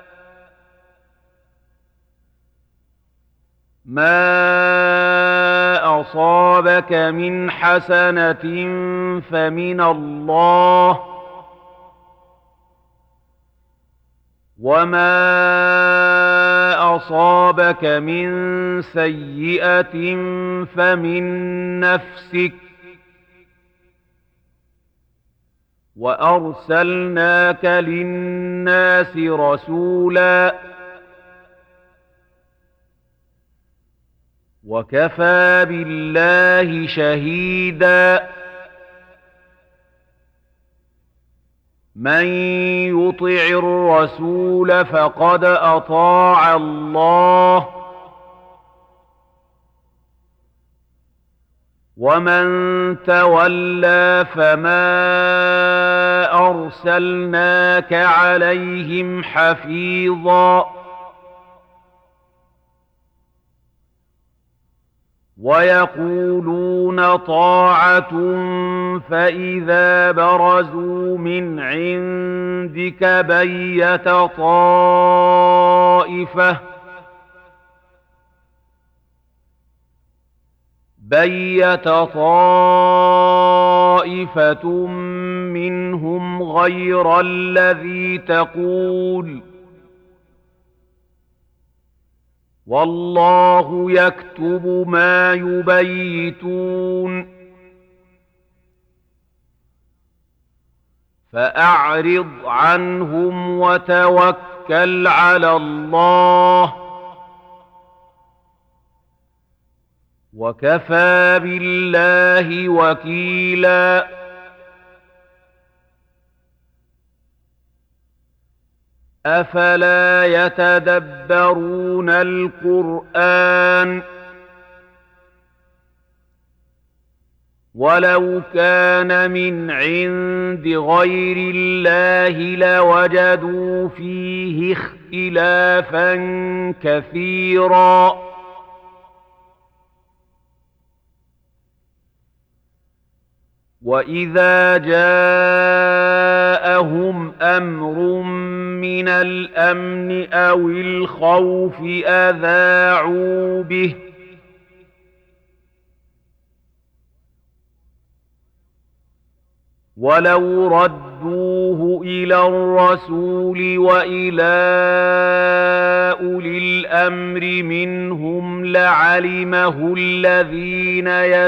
ما أصابك من حسنة فمن الله وما أصابك من سيئة فمن نفسك وأرسلناك للناس رسولا وكفى بالله شهيدا من يطع الرسول فقد أطاع الله ومن تولى فما أرسلناك عليهم حفيظا ويقولون طاعة فإذا برزوا من عندك بيت طائفة منهم غير الذي تقول والله يكتب ما يبيتون فأعرض عنهم وتوكل على الله وكفى بالله وكيلا أفلا يتدبرون القرآن ولو كان من عند غير الله لوجدوا فيه اختلافا كثيرا. وإذا جاءهم أمر من الأمن أو الخوف أذاعوا به، ولو ردوه إلى الرسول وإلى أولي الأمر منهم لعلمه الذين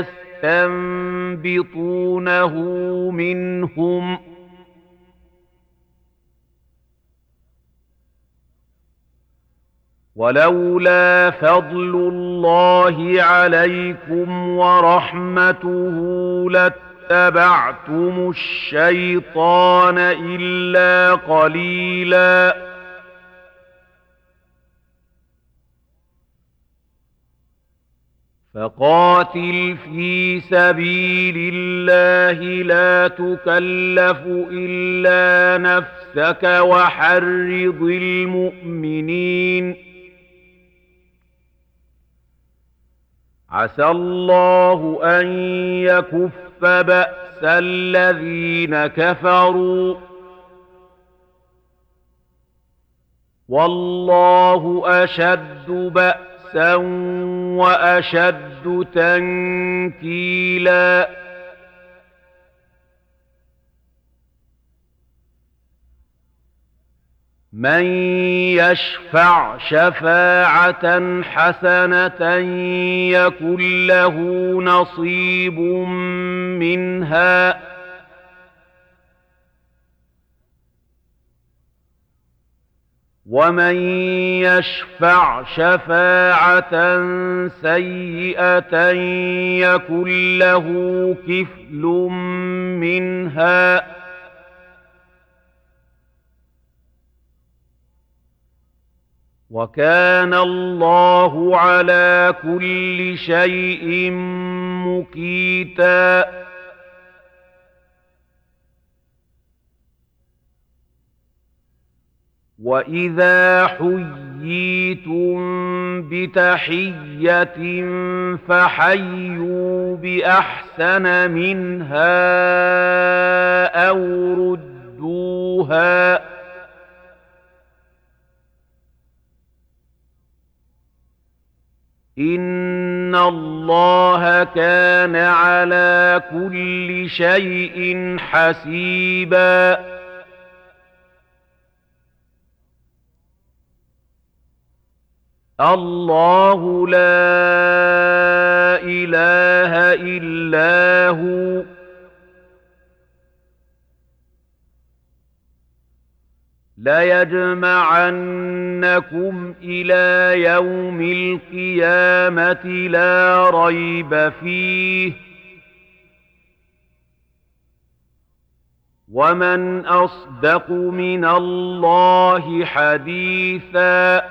يستنبطونه منهم، ولولا فضل الله عليكم ورحمته لاتبعتم الشيطان إلا قليلا. فقاتل في سبيل الله لا تكلف إلا نفسك وحرض المؤمنين. عسى الله أن يكف بأس الذين كفروا، والله أشد بأسا وأشد تنكيلا. من يشفع شفاعة حسنة يكن له نصيب منها، ومن يشفع شفاعة سيئة يكن له كفل منها. وكان الله على كل شيء مقيتا. وإذا حييتم بتحية فحيوا بأحسن منها أو ردوها، إن الله كان على كل شيء حسيبا. الله لا إله إلا هو ليجمعنكم إلى يوم القيامة لا ريب فيه، ومن أصدق من الله حديثا.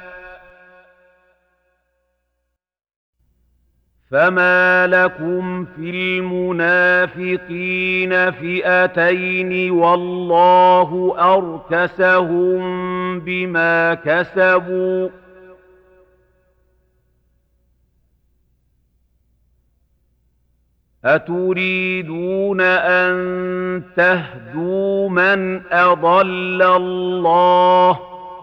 فما لكم في المنافقين فئتين والله أركسهم بما كسبوا، أتريدون أن تهدوا من أضل الله،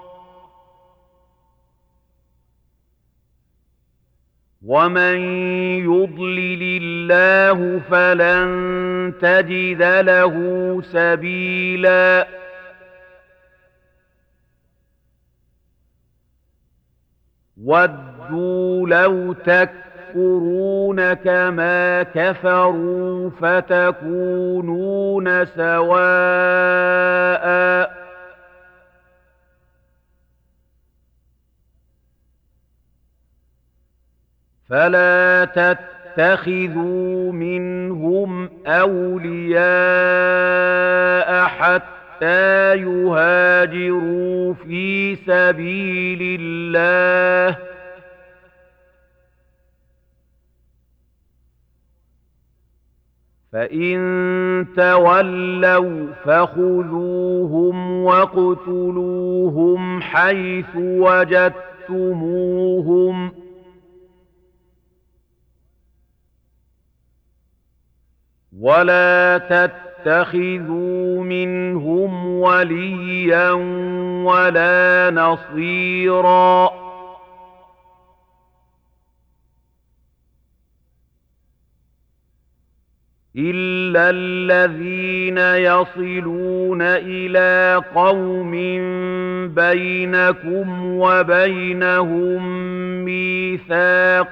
ومن يضلل الله فلن تجد له سبيلا. ودوا لو تكفرون كما كفروا فتكونون سواء، فلا تتخذوا منهم أولياء حتى يهاجروا في سبيل الله، فإن تولوا فخذوهم واقتلوهم حيث وجدتموهم ولا تتخذوا منهم وليا ولا نصيرا إلا الذين يصلون إلى قوم بينكم وبينهم ميثاق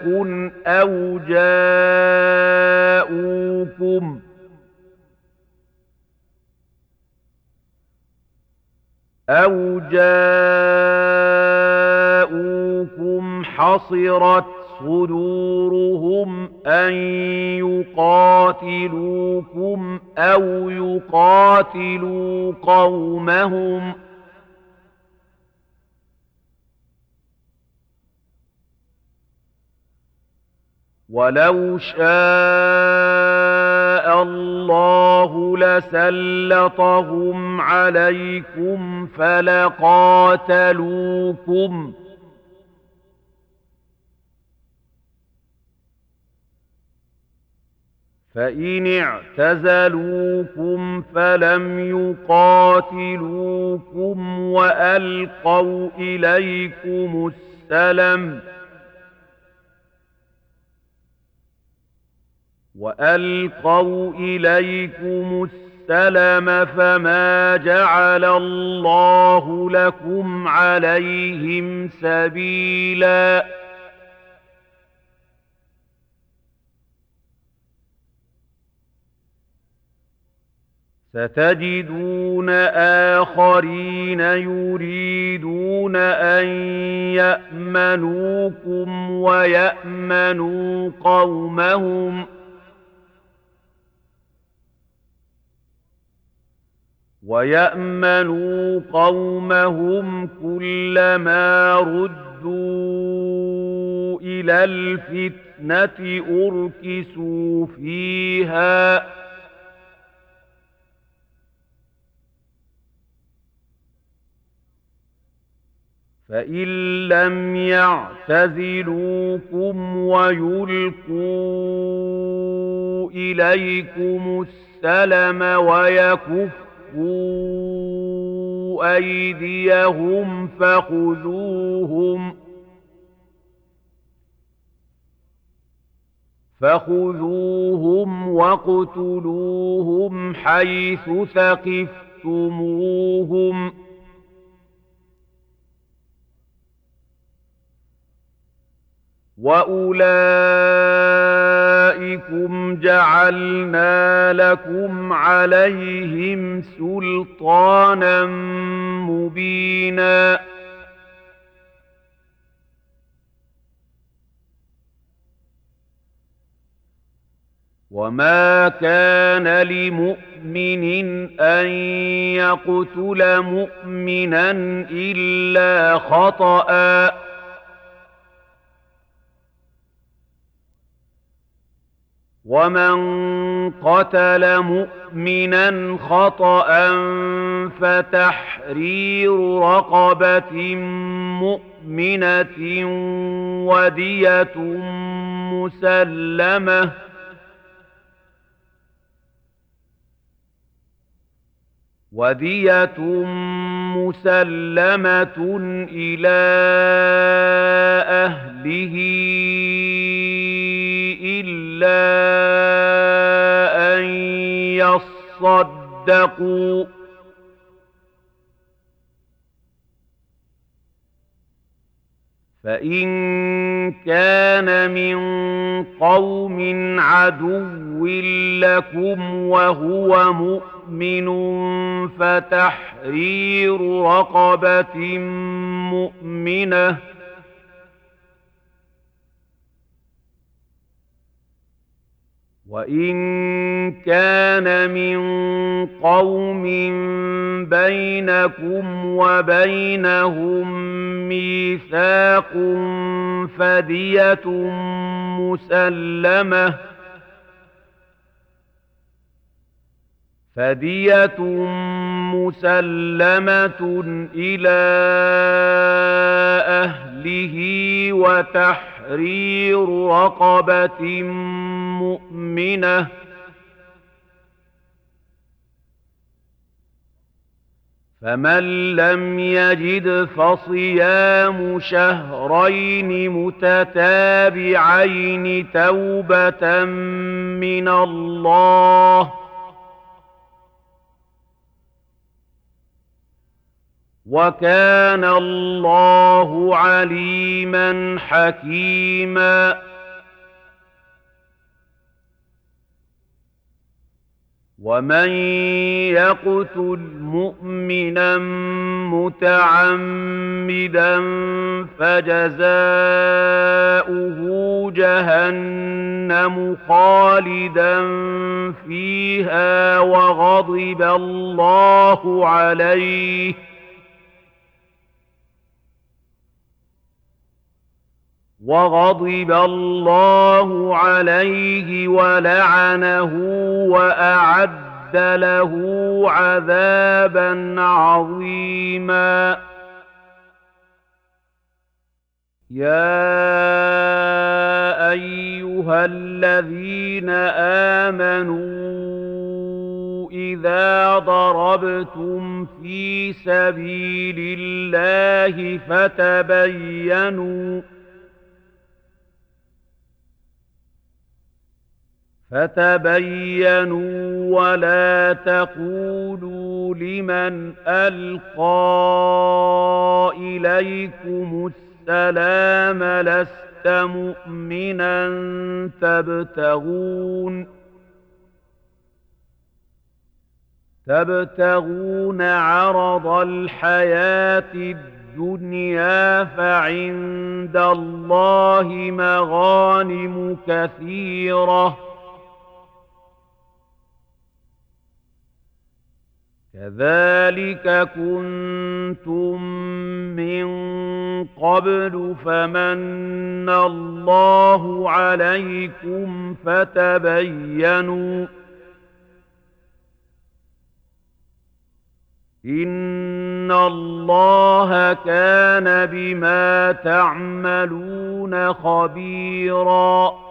أو جاءوكم حصرت صدورهم أن يقاتلوكم أو يقاتلوا قومهم ولو شاء الله لسلطهم عليكم فلقاتلوكم فإن اعتزلوكم فلم يقاتلوكم وألقوا إليكم السلم فما جعل الله لكم عليهم سبيلا ستجدون آخرين يريدون أن يأمنوكم ويأمنوا قومهم كلما ردوا إلى الفتنة أركسوا فيها فإن لم يعتزلوكم ويلقوا إليكم السلم ويكفوا أيديهم فخذوهم واقتلوهم حيث ثقفتموهم وأولئكم جعلنا لكم عليهم سلطانا مبينا وما كان لمؤمن أن يقتل مؤمنا إلا خطأ ومن قتل مؤمنا خطأ فتحرير رقبة مؤمنة ودية مسلمة إلى أهله إلا أن يصدقوا فإن كان من قوم عدو لكم وهو مؤمن فتحرير رقبة مؤمنة وإن كان من قوم بينكم وبينهم ميثاق فدية مسلمة إلى أهله وتحرير رقبة مؤمنة، فمن لم يجد فصيام شهرين متتابعين توبة من الله، وكان الله عليما حكيما. ومن يقتل مؤمنا متعمدا فجزاؤه جهنم خالدا فيها وغضب الله عليه ولعنه وأعد له عذابا عظيما. يا أيها الذين آمنوا إذا ضربتم في سبيل الله فتبينوا ولا تقولوا لمن ألقى إليكم السلام لست مؤمنا تبتغون عرض الحياة الدنيا فعند الله مغانم كثيرة كذلك كنتم من قبل فمن الله عليكم فتبينوا إن الله كان بما تعملون خبيرا.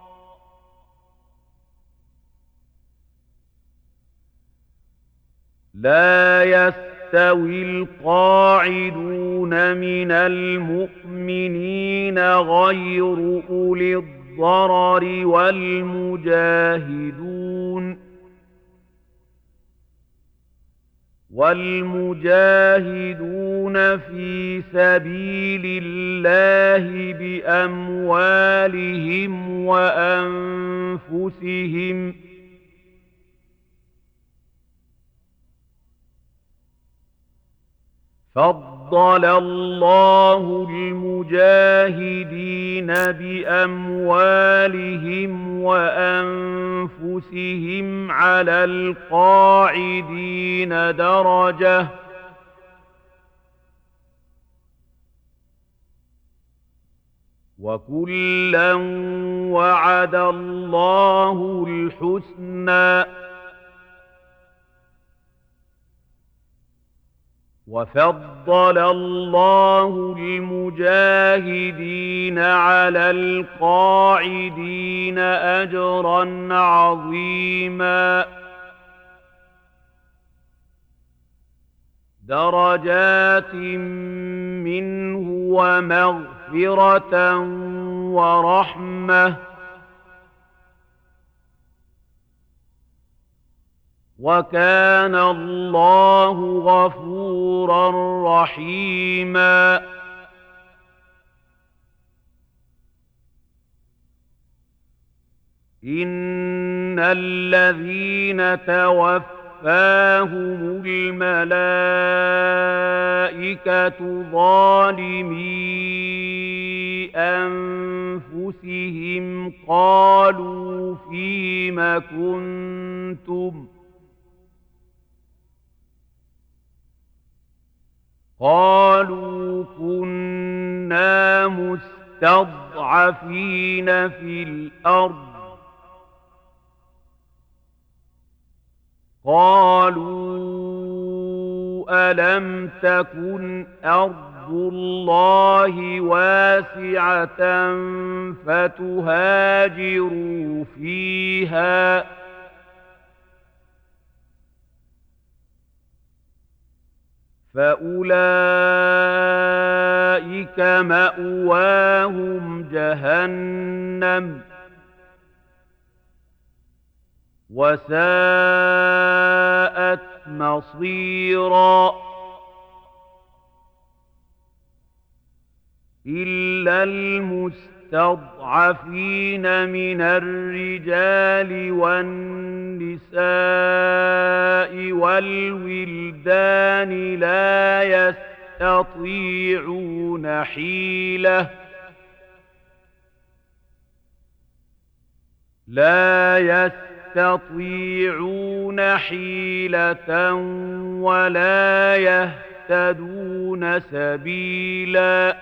لا يستوي القاعدون من المؤمنين غير أولي الضرر والمجاهدون في سبيل الله بأموالهم وأنفسهم فضل الله المجاهدين بأموالهم وأنفسهم على القاعدين درجة وكلا وعد الله الحسنى وفضل الله المجاهدين على القاعدين أجرا عظيما درجات منه ومغفرة ورحمة وكان الله غفورا رحيما. إن الذين توفاهم الملائكة ظالمي أنفسهم قالوا فيم كنتم قالوا كنا مستضعفين في الأرض قالوا ألم تكن أرض الله واسعة فتهاجروا فيها فأولئك مأواهم جهنم وساءت مصيرا إلا المستضعفين من الرجال والنساء والولدان لا يستطيعون حيلة ولا يهتدون سبيلا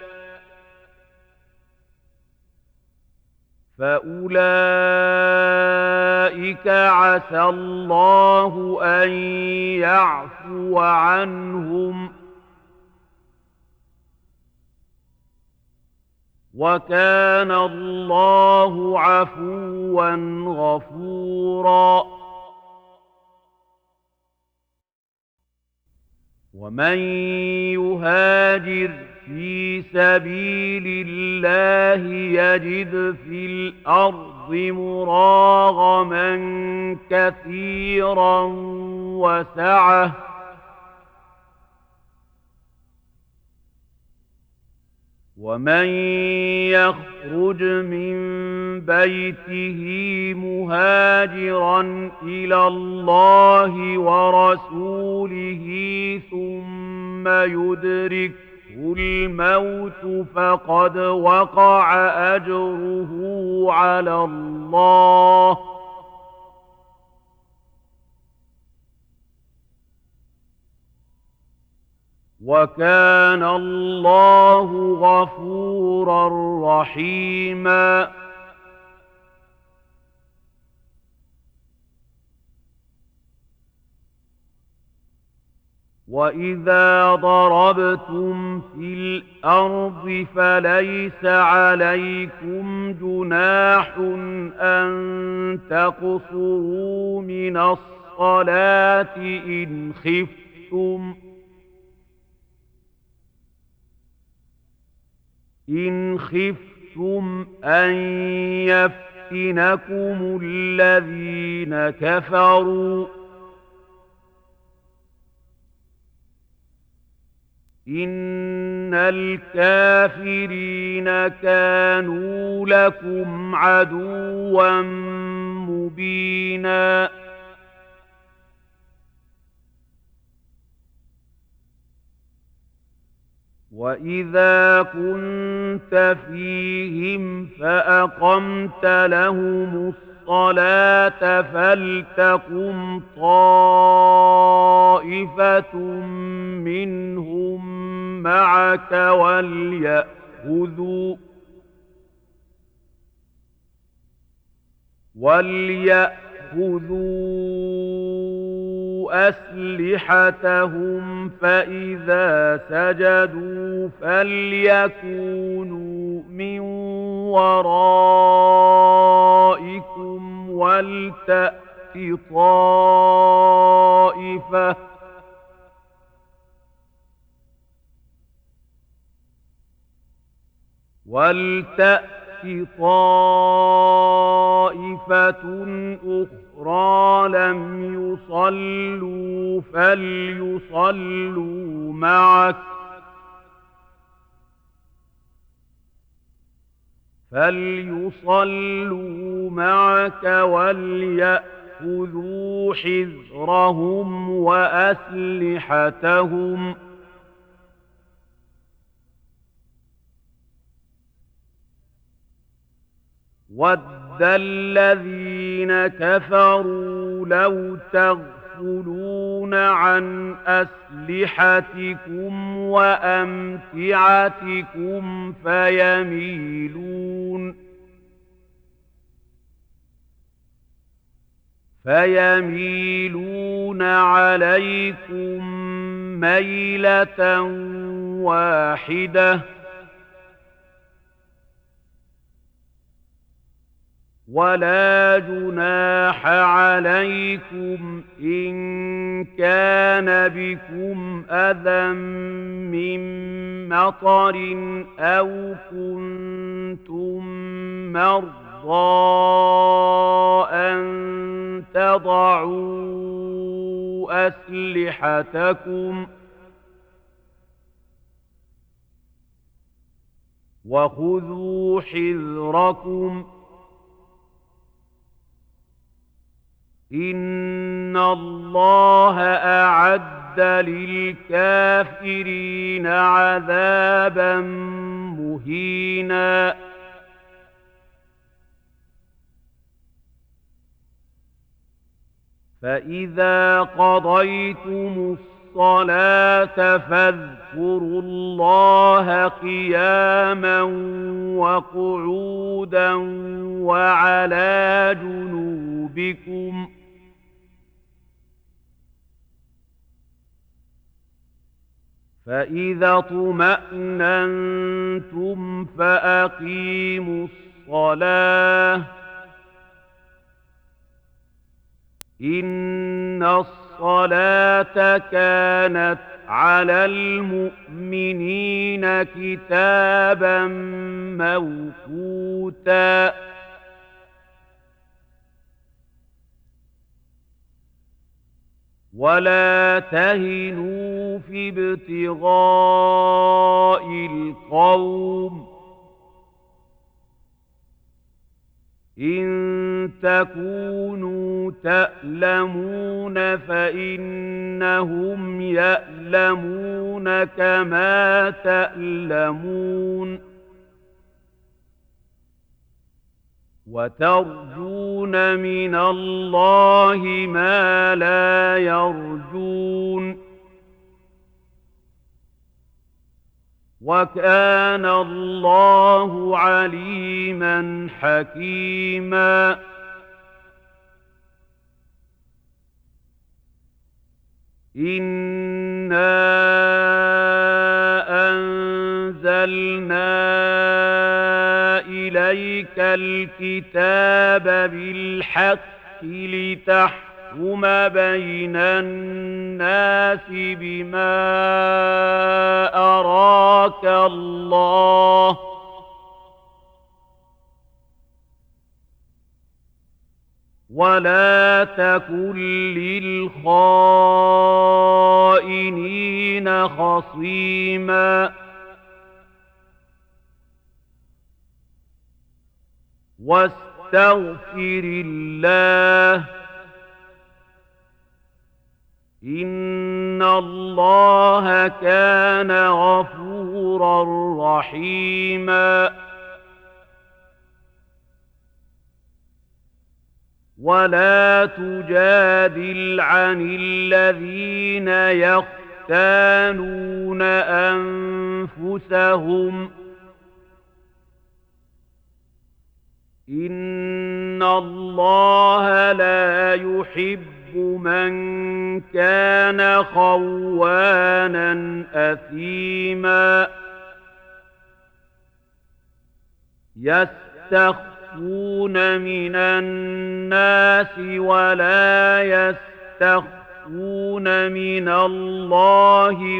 فأولئك عسى الله أن يعفو عنهم وكان الله عفوا غفورا ومن يهاجر في سبيل الله يجد في الأرض مراغما كثيرا وسعة ومن يخرج من بيته مهاجرا إلى الله ورسوله ثم يدركه الموت فقد وقع أجره على الله وكان الله غفورا رحيما وإذا ضربتم في الأرض فليس عليكم جناح أن تقصروا من الصلاة إن خفتم أن يفتنكم الذين كفروا إن الكافرين كانوا لكم عدوا مبينا وإذا كنت فيهم فأقمت لهم الصلاة فلتقم طائفة منهم معك وليأخذوا أسلحتهم فإذا سجدوا فليكونوا من ورائكم ولتأت طائفة أخرى لم يصلوا فليصلوا معك وليأخذوا حذرهم وأسلحتهم وَدَّ الَّذِينَ كَفَرُوا لَوْ تَغْفُلُونَ عَنْ أَسْلِحَتِكُمْ وَأَمْتِعَتِكُمْ فيميلون عليكم ميلة واحدة ولا جناح عليكم إن كان بكم أذى من مطر أو كنتم مرضى أن تضعوا أسلحتكم وخذوا حذركم إن الله أعد للكافرين عذابا مهينا فإذا قضيتم الصلاة فاذكروا الله قياما وقعودا وعلى جنوبكم فإذا اطمأننتم فأقيموا الصلاة إن الصلاة كانت على المؤمنين كتابا موقوتا ولا تهنوا في ابتغاء القوم إن تكونوا تألمون فإنهم يألمون كما تألمون وترجون من الله ما لا يرجون وكان الله عليما حكيما إنا أنزلنا إليك الكتاب بالحق لتحكم بين الناس بما أراك الله ولا تكن للخائنين خصيما واستغفر الله إن الله كان غفورا رحيما ولا تجادل عن الذين يختانون أنفسهم إن الله لا يحب من كان خوانا أثيما يستخفون من الناس ولا يستخفون من الله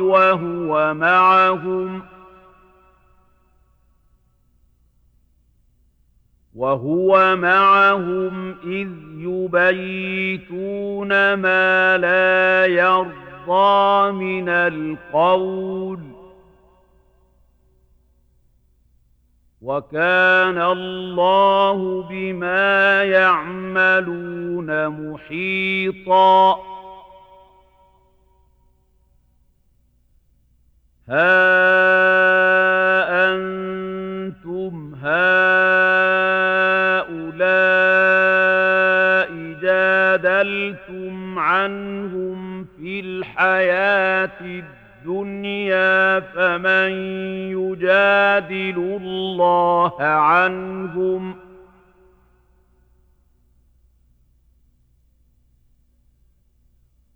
وهو معهم إذ يبيتون ما لا يرضى من القول وكان الله بما يعملون محيطا ها أنتم هؤلاء جادلتم عنهم في الحياة الدنيا فمن يجادل الله عنهم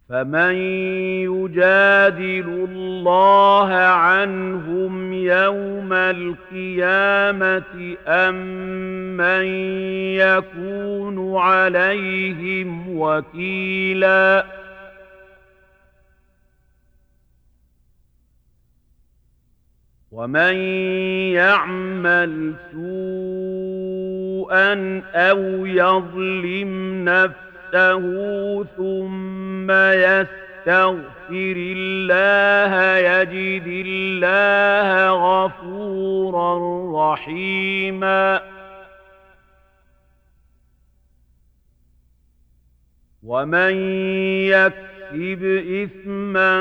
فمن يجادل الله عنهم يوم القيامة أم من يكون عليهم وكيلا ومن يعمل سوءا أو يظلم نفسه ثم يستغفر الله يجد الله غفورا رحيما ومن يكسب إثما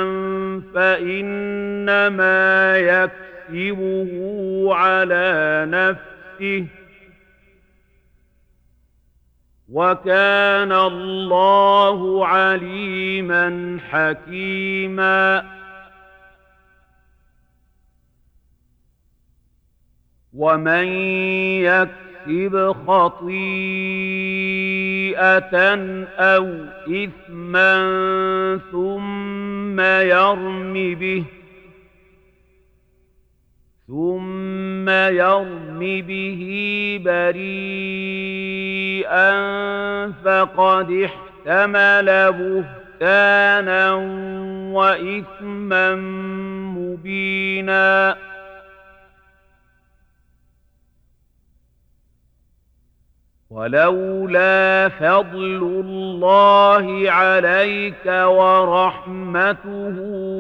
فإنما يكسبه على نفسه وكان الله عليما حكيما ومن يكسب خطيئة أو إثما ثم يرم به بريئا فقد احتمل بهتانا وإثما مبينا ولولا فضل الله عليك ورحمته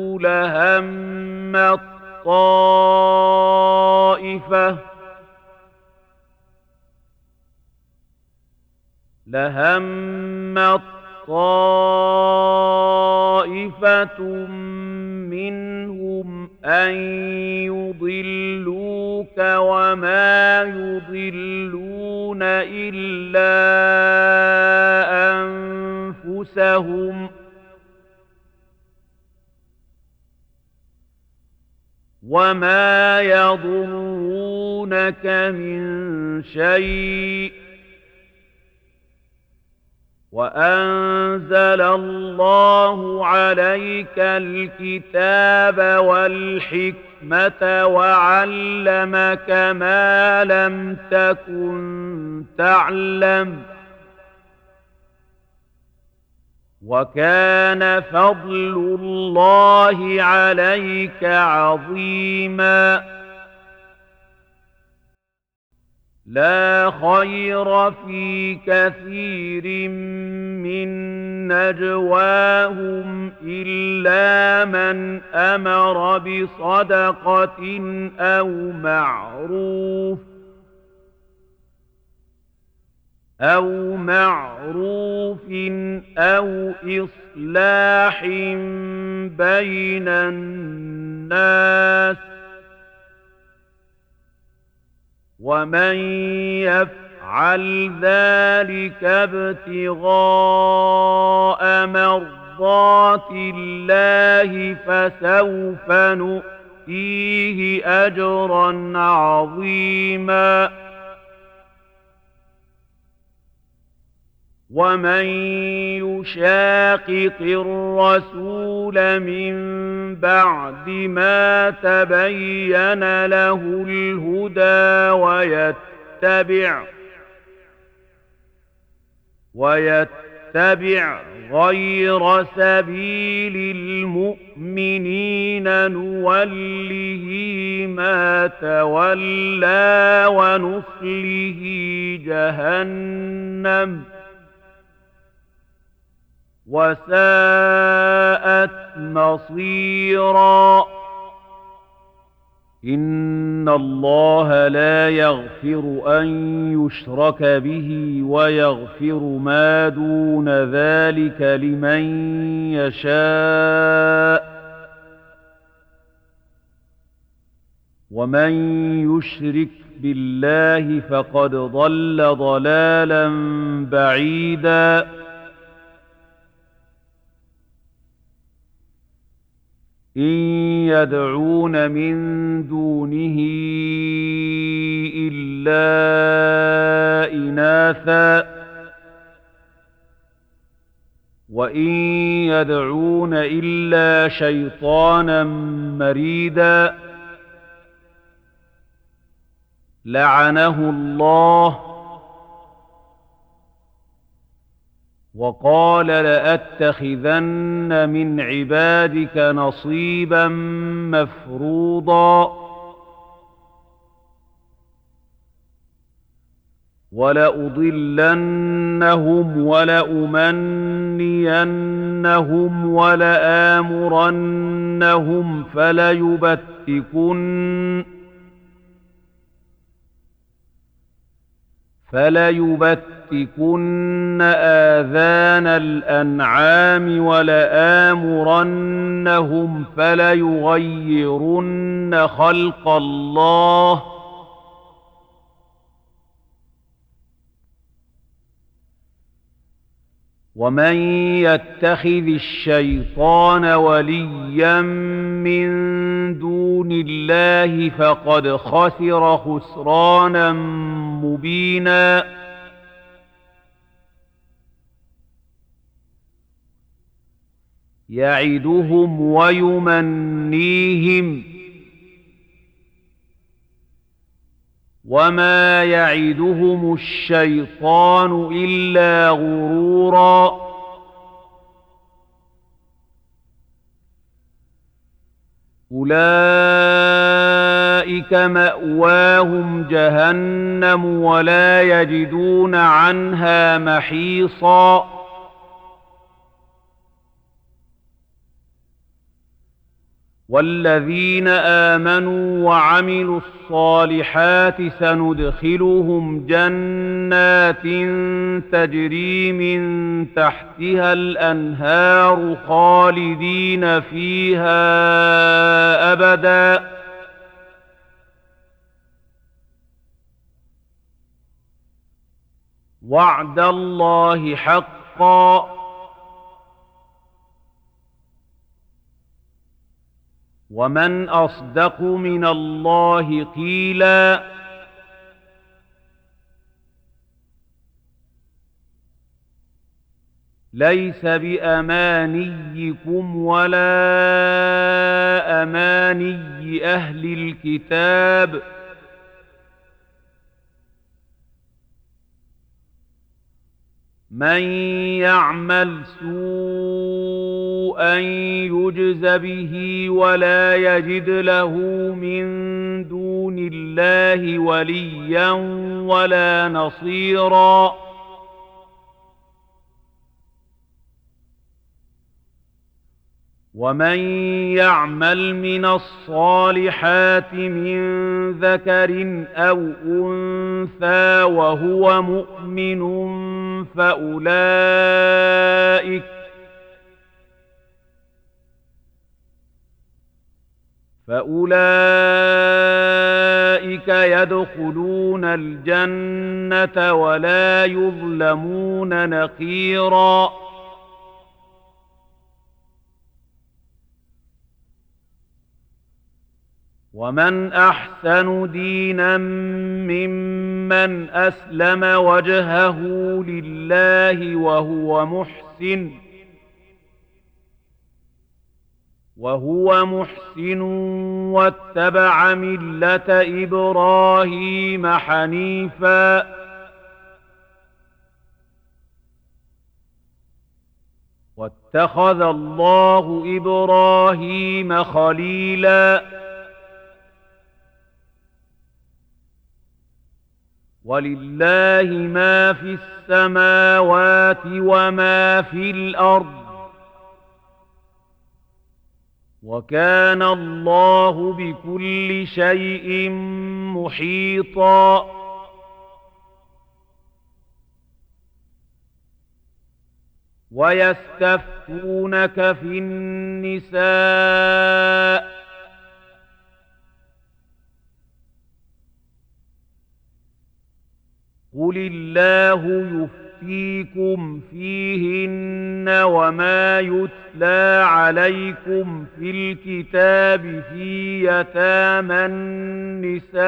لهمت طائفة منهم أن يضلوك وما يضلون إلا أنفسهم وما يضرونك من شيء وأنزل الله عليك الكتاب والحكمة وعلمك ما لم تكن تعلم وكان فضل الله عليك عظيما لا خير في كثير من نجواهم إلا من أمر بصدقة أو معروف أو إصلاح بين الناس ومن يفعل ذلك ابتغاء مرضات الله فسوف نؤتيه أجرا عظيما ومن يشاقق الرسول من بعد ما تبين له الهدى ويتبع غير سبيل المؤمنين نوله ما تولى ونصله جهنم وساءت مصيرا إن الله لا يغفر أن يشرك به ويغفر ما دون ذلك لمن يشاء ومن يشرك بالله فقد ضل ضلالا بعيدا إن يدعون من دونه إلا إناثا وإن يدعون إلا شيطانا مريدا لعنه الله وقال لأتخذن من عبادك نصيبا مفروضا ولأضلنهم ولأمنينهم ولآمرنهم فليبتكن آذان الأنعام ولآمرنهم فليغيرن خلق الله ومن يتخذ الشيطان وليا من دون الله فقد خسر خسرانا مبينا يعدهم ويمنيهم وما يعدهم الشيطان إلا غرورا أولئك مأواهم جهنم ولا يجدون عنها محيصا والذين آمنوا وعملوا الصالحات سندخلهم جنات تجري من تحتها الأنهار خالدين فيها أبدا وعد الله حقا ومن أصدق من الله قيلا ليس بأمانيكم ولا أماني أهل الكتاب من يعمل سوءا يجز به ولا يجد له من دون الله وليا ولا نصيرا ومن يعمل من الصالحات من ذكر أو أنثى وهو مؤمن فأولئك يدخلون الجنة ولا يظلمون نقيرا ومن أحسن دينا ممن أسلم وجهه لله وهو محسن واتبع ملة إبراهيم حنيفا واتخذ الله إبراهيم خليلا ولله ما في السماوات وما في الأرض وكان الله بكل شيء محيطا ويستفتونك في النساء قل الله يفتيكم فيهن وما يتلى عليكم في الكتاب في يتامى النساء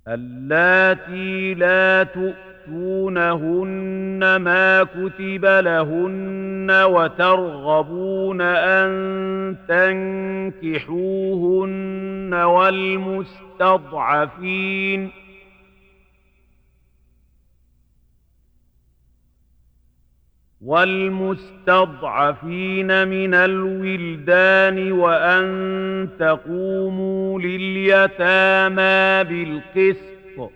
اللاتي لا تؤتونهن ما كتب لهن وترغبون أن تنكحوهن والمستضعفين من الولدان وأن تقوموا لليتامى بالقسط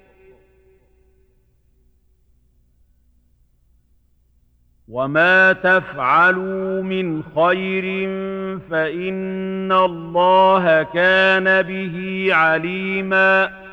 وما تفعلوا من خير فإن الله كان به عليما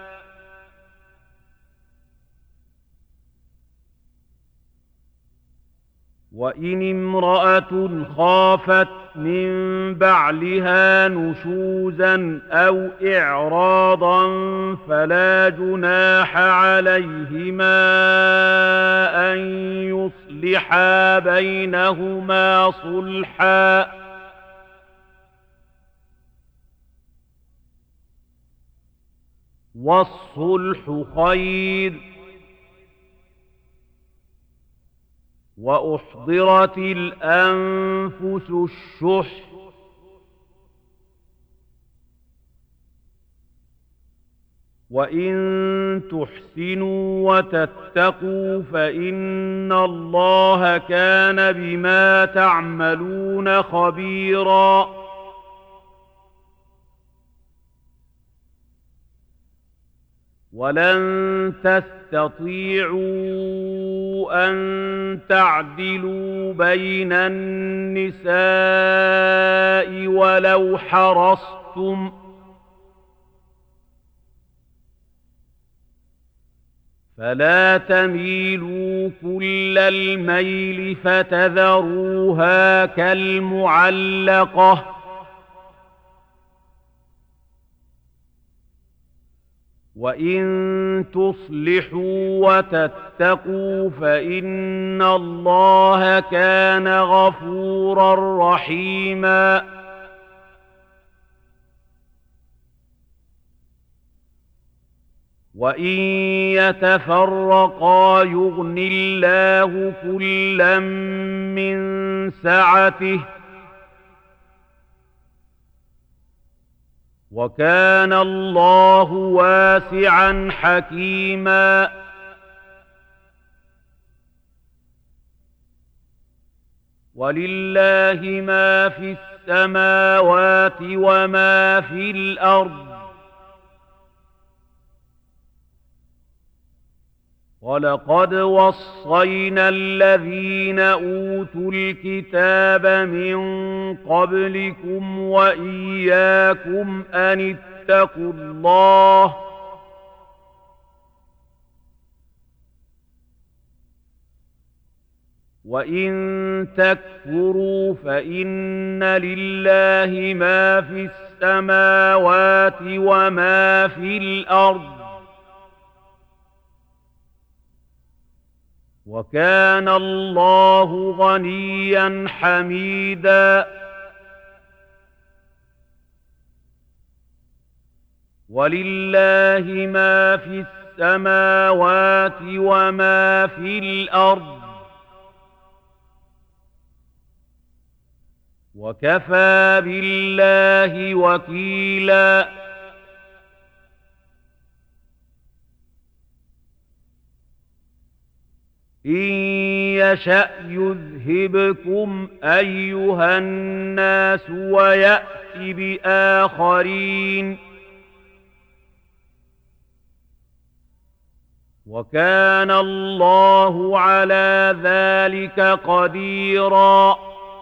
وإن امرأة خافت من بعلها نشوزا أو إعراضا فلا جناح عليهما أن يصلحا بينهما صلحا والصلح خير وأحضرت الأنفس الشح وإن تحسنوا وتتقوا فإن الله كان بما تعملون خبيرا ولن تستطيعوا أن تعدلوا بين النساء ولو حرصتم فلا تميلوا كل الميل فتذروها كالمعلقة وإن تصلحوا وتتقوا فإن الله كان غفورا رحيما وإن يتفرقا يغن الله كلا من سعته وكان الله واسعا حكيما ولله ما في السماوات وما في الأرض ولقد وصينا الذين أوتوا الكتاب من قبلكم وإياكم أن اتقوا الله وإن تكفروا فإن لله ما في السماوات وما في الأرض وكان الله غنيا حميدا ولله ما في السماوات وما في الأرض وكفى بالله وكيلا إن يشأ يذهبكم أيها الناس ويأت بآخرين وكان الله على ذلك قديرا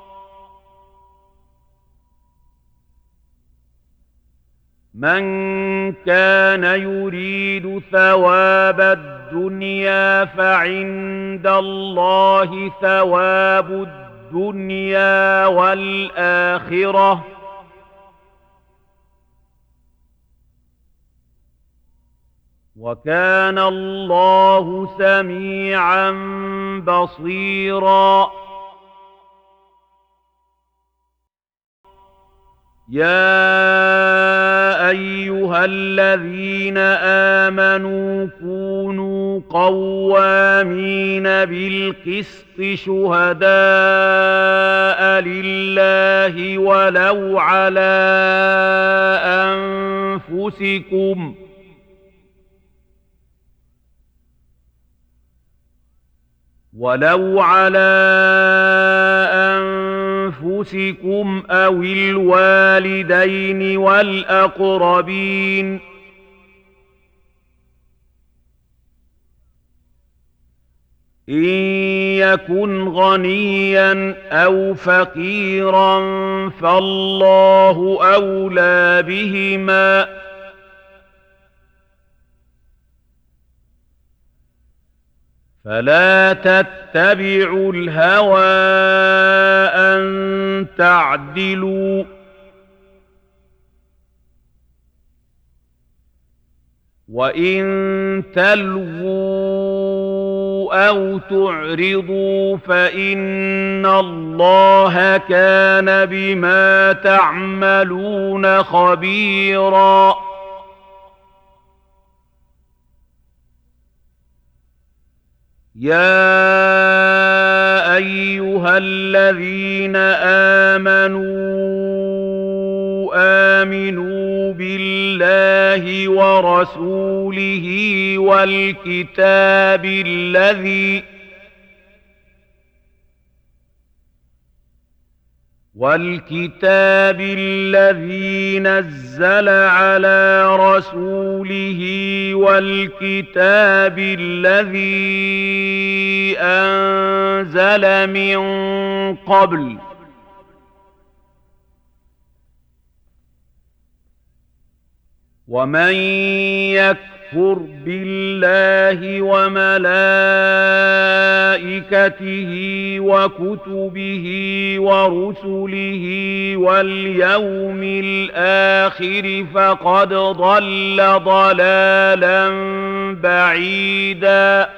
من كان يريد ثواب الدنيا فعند الله ثواب الدنيا والآخرة وكان الله سميعا بصيرا يا أيها الذين آمنوا كونوا قوامين بالقسط شهداء لله ولو على أنفسكم أو الوالدين والأقربين إن يكن غنيا أو فقيرا فالله أولى بهما فلا تتبعوا الهوى أن تعدلوا وإن تلووا أو تعرضوا فإن الله كان بما تعملون خبيرا يا أيها الذين آمنوا بالله ورسوله والكتاب الذي نزل على رسوله والكتاب الذي أنزل من قبل ومن يكفر بالله وملائكته وكتبه ورسله واليوم الآخر فقد ضل ضلالا بعيدا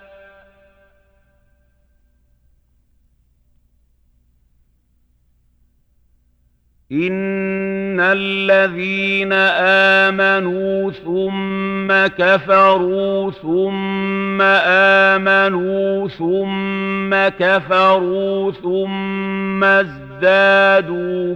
إن الذين آمنوا ثم كفروا ثم آمنوا ثم كفروا ثم ازدادوا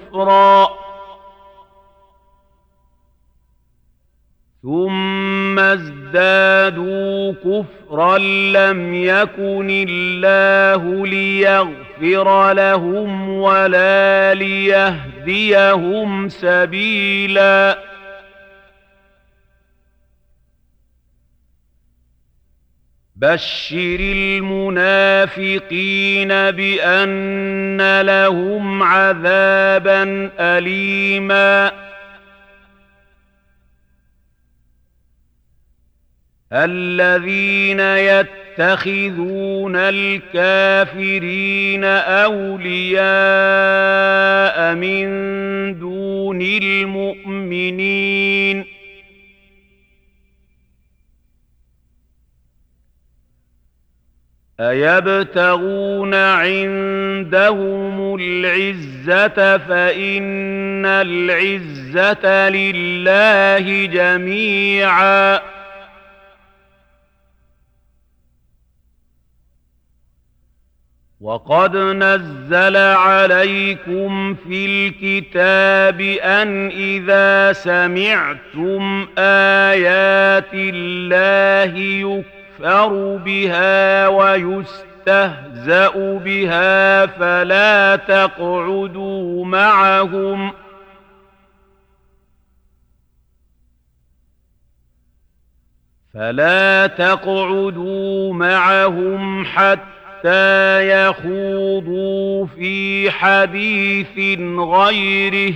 كفرا لم يكن الله ليغفر لهم ولا ليهديهم سبيلا بشر المنافقين بأن لهم عذابا أليما الذين يتخذون الكافرين أولياء من دون المؤمنين أيبتغون عندهم العزة فإن العزة لله جميعا وقد نزل عليكم في الكتاب أن إذا سمعتم آيات الله يكفر بها ويستهزأ بها فلا تقعدوا معهم حتى يخوضوا في حديث غيره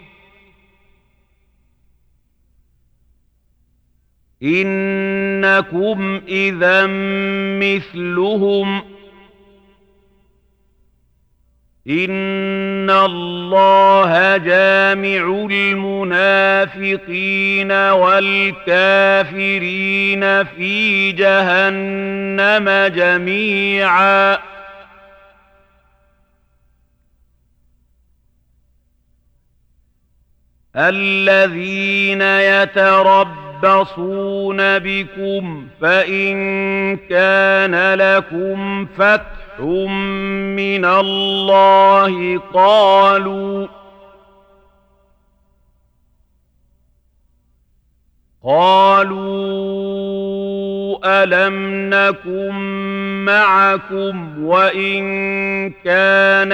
إنكم إذا مثلهم إن الله جامع المنافقين والكافرين في جهنم جميعا الذين يتربصون بكم فإن كان لكم فتح من الله قالوا ألم نكن معكم وإن كان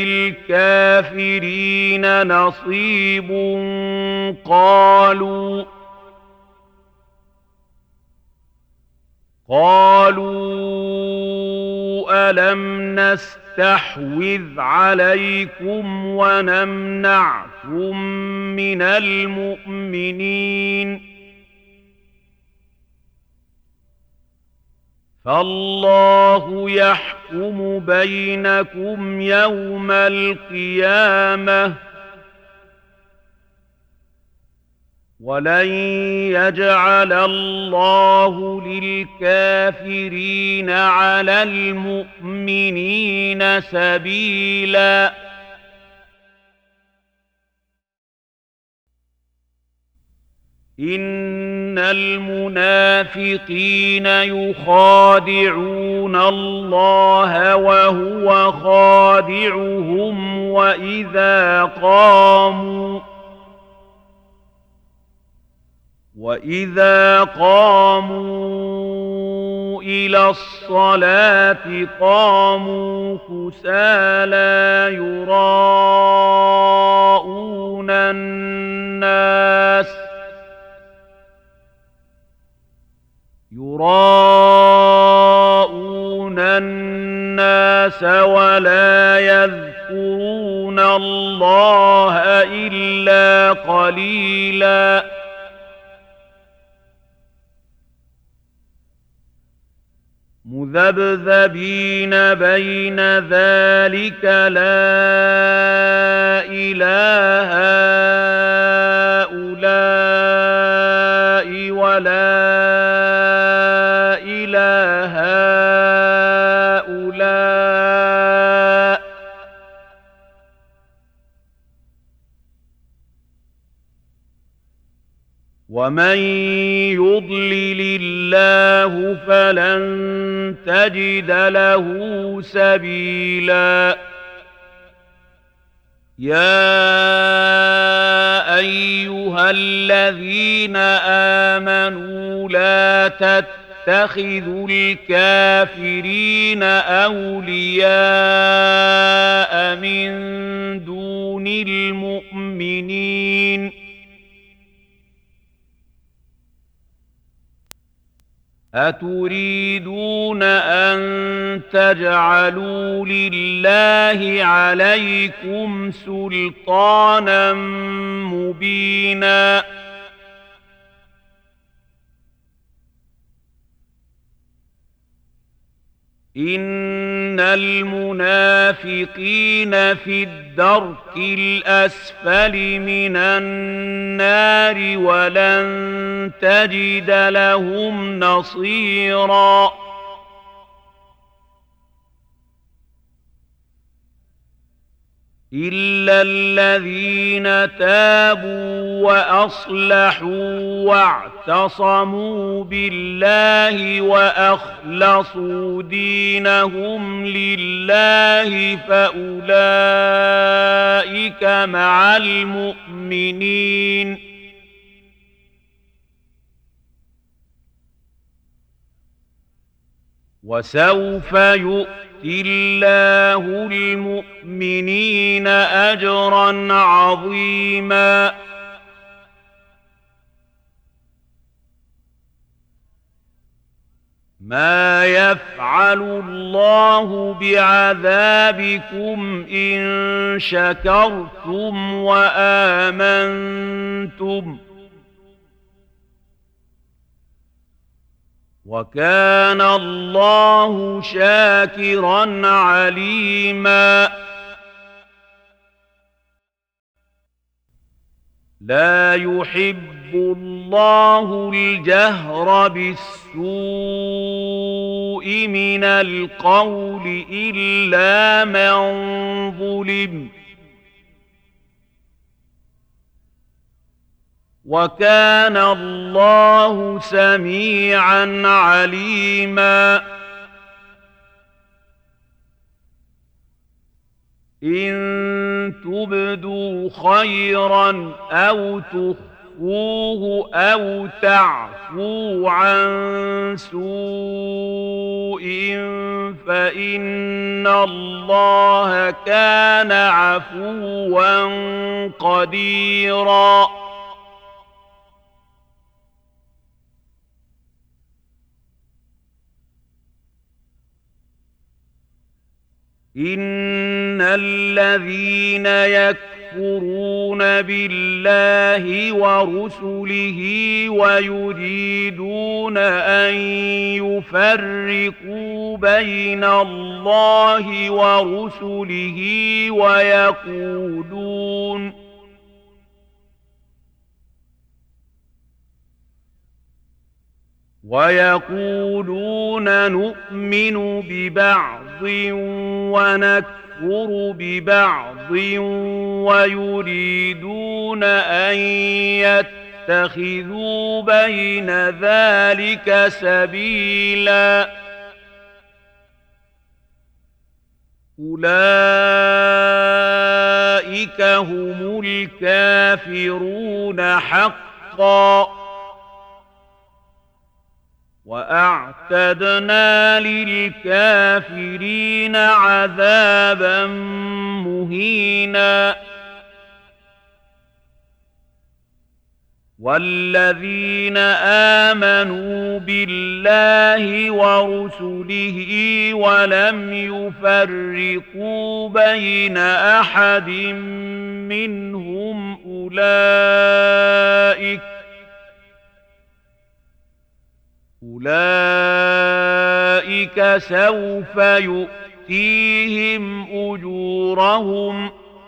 للكافرين نصيب قالوا ألم نستحوذ عليكم ونمنعكم من المؤمنين فالله يحكم بينكم يوم القيامة ولن يجعل الله للكافرين على المؤمنين سبيلا إن المنافقين يخادعون الله وهو خادعهم وإذا قاموا إلى الصلاة قاموا كسالى يراءون الناس ولا يذكرون الله إلا قليلا مذبذبين بين ذلك لا إله هؤلاء ولا إله هؤلاء ومن يضلل الله فلن تجد له سبيلا يا أيها الذين آمنوا لا تتخذوا الكافرين أولياء من دون المؤمنين أتريدون أن تجعلوا لله عليكم سلطانا مبينا إن المنافقين في الدرك الأسفل من النار ولن تجد لهم نصيرا إلا الذين تابوا وأصلحوا واعتصموا بالله وأخلصوا دينهم لله فأولئك مع المؤمنين وسوف يؤتي الله المؤمنين أجرا عظيما ما يفعل الله بعذابكم إن شكرتم وآمنتم وكان الله شاكرا عليما لا يحب الله الجهر بالسوء من القول إلا من ظلم وكان الله سميعا عليما إن تبدوا خيرا أو تخفوه أو تعفوا عن سوء فإن الله كان عفوا قديرا إن الذين يكفرون بالله ورسله ويريدون أن يفرقوا بين الله ورسله ويقولون نؤمن ببعض ونكفر ببعض ويريدون أن يتخذوا بين ذلك سبيلا أولئك هم الكافرون حقا وأعتدنا للكافرين عذابا مهينا والذين آمنوا بالله ورسله ولم يفرقوا بين أحد منهم أولئك سوف يؤتيهم أجورهم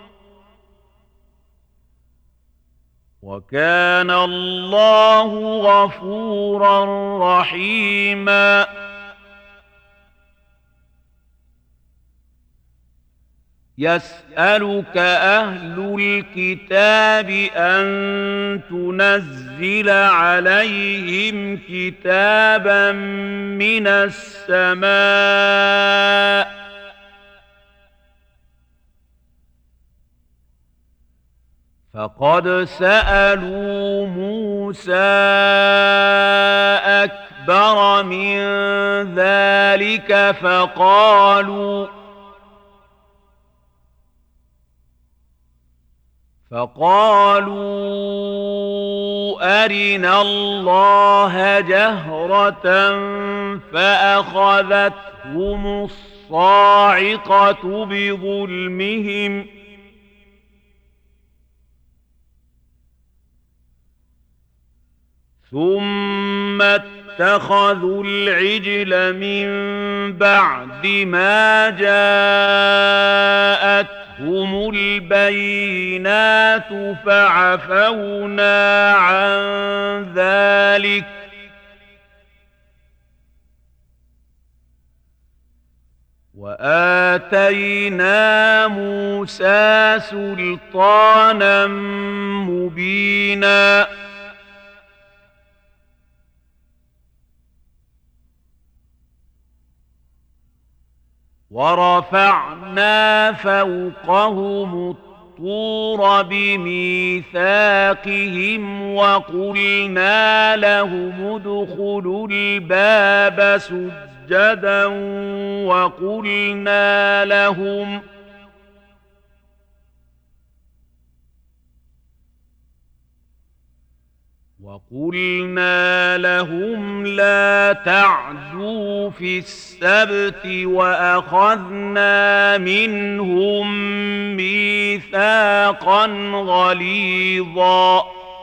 وكان الله غفورا رحيما يسألك أهل الكتاب أن تنزل عليهم كتابا من السماء فقد سألوا موسى أكبر من ذلك فقالوا أرنا الله جهرة فأخذتهم الصاعقة بظلمهم ثم اتخذوا العجل من بعد ما جاءتهم البينات فعفونا عن ذلك وآتينا موسى سلطانا مبينا ورفعنا فوقهم الطور بميثاقهم وقلنا لهم ادخلوا الباب سجدا وقلنا لهم لا تعدوا في السبت وأخذنا منهم ميثاقا غليظا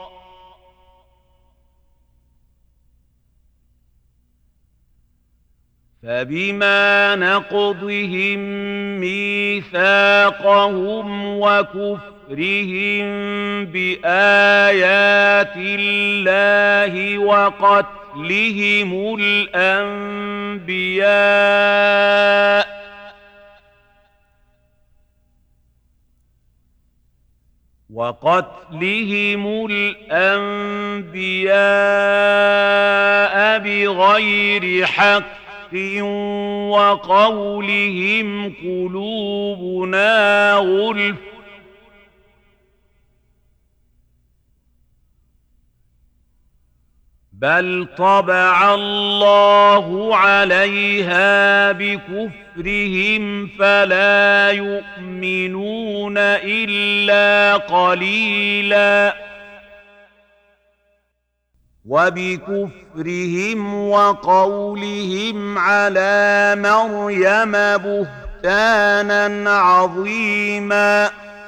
فبما نقضهم ميثاقهم وكفرهم بآيات الله وقتلهم الأنبياء وقتلهم الأنبياء بغير حق وقولهم قلوبنا غلف بل طبع الله عليها بكفرهم فلا يؤمنون إلا قليلا وبكفرهم وقولهم على مريم بهتانا عظيما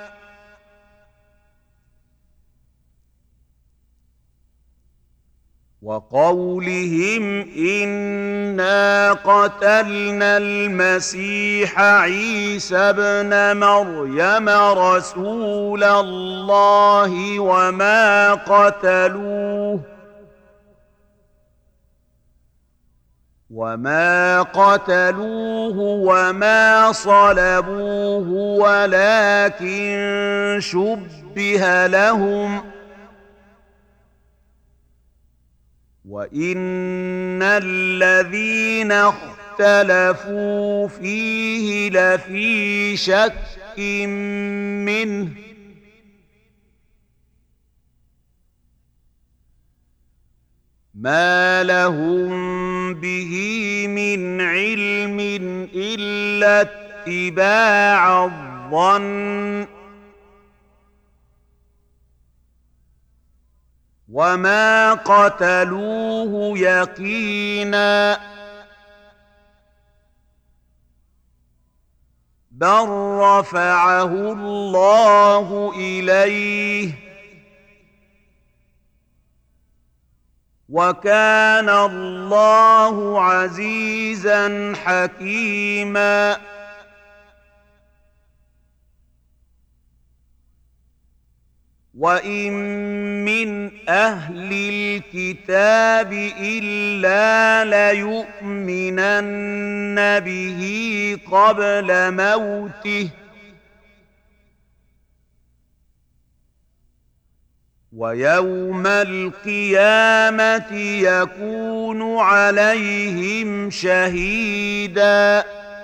وقولهم إنا قتلنا المسيح عيسى ابن مريم رسول الله وما قتلوه وما صلبوه ولكن شبه لهم وإن الذين اختلفوا فيه لفي شك منه ما لهم به من علم إلا اتباع الظن وما قتلوه يقينا بل رفعه الله إليه وكان الله عزيزا حكيما وإن من أهل الكتاب إلا ليؤمنن به قبل موته ويوم القيامة يكون عليهم شهيدا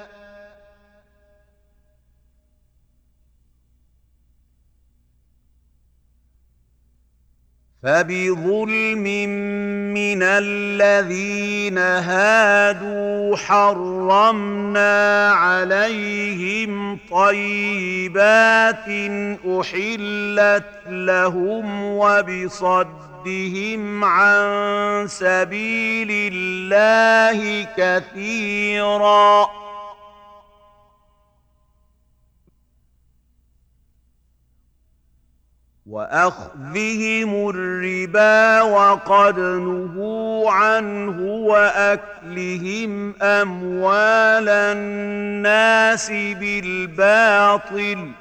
فبظلم من الذين هادوا حرمنا عليهم طيبات أحلت لهم وبصدهم عن سبيل الله كثيرا وأخذهم الربا وقد نهوا عنه وأكلهم أموال الناس بالباطل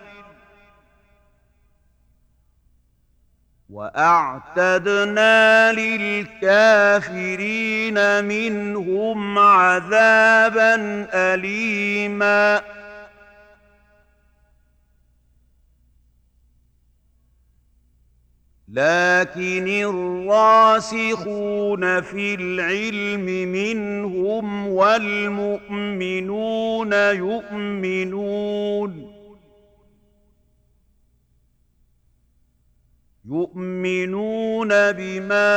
وأعتدنا للكافرين منهم عذابا أليما لكن الراسخون في العلم منهم والمؤمنون يؤمنون بما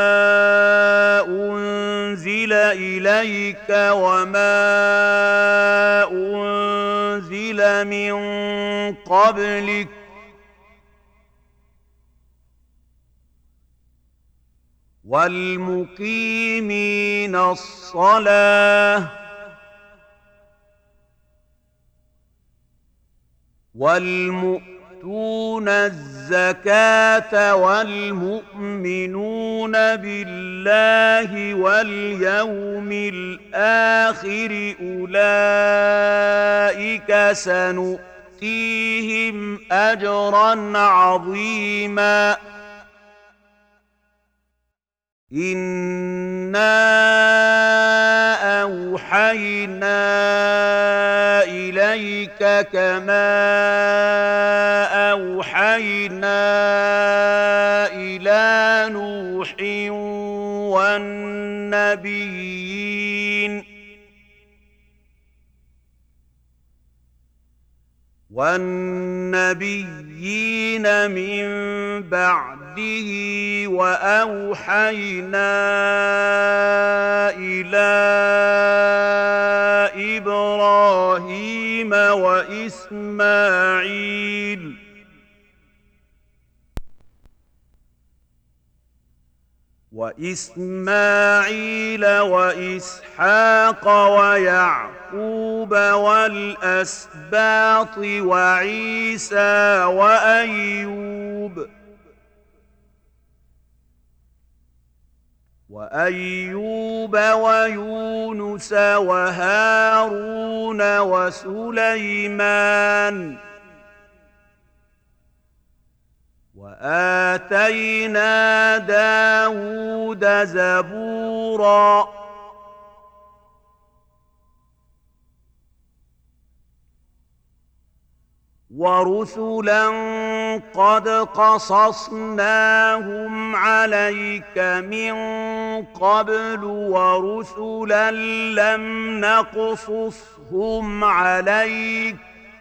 أنزل إليك وما أنزل من قبلك والمقيمين الصلاة والمؤتون الزكاة والمؤمنون بالله واليوم الآخر أولئك سنؤتيهم أجرا عظيما إنا أوحينا إليك إليك كما أوحينا إلى نوح والنبيين من بعده وأوحينا إلى إبراهيم وإسماعيل وإسحاق ويعقوب والأسباط وعيسى وأيوب ويونس وهارون وسليمان وآتينا داود زبورا ورسلا قد قصصناهم عليك من قبل ورسلا لم نقصصهم عليك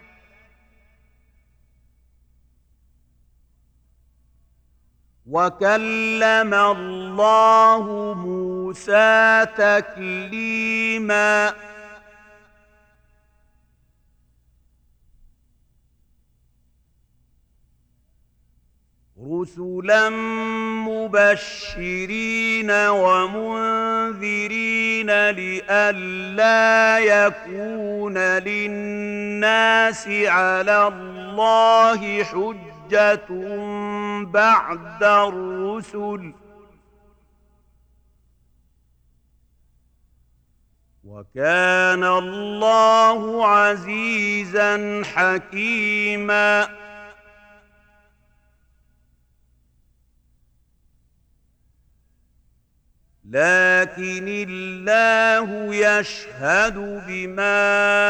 وكلم الله موسى تكليما رسلا مبشرين ومنذرين لئلا يكون للناس على الله حجة بعد الرسل وكان الله عزيزا حكيما لكن الله يشهد بما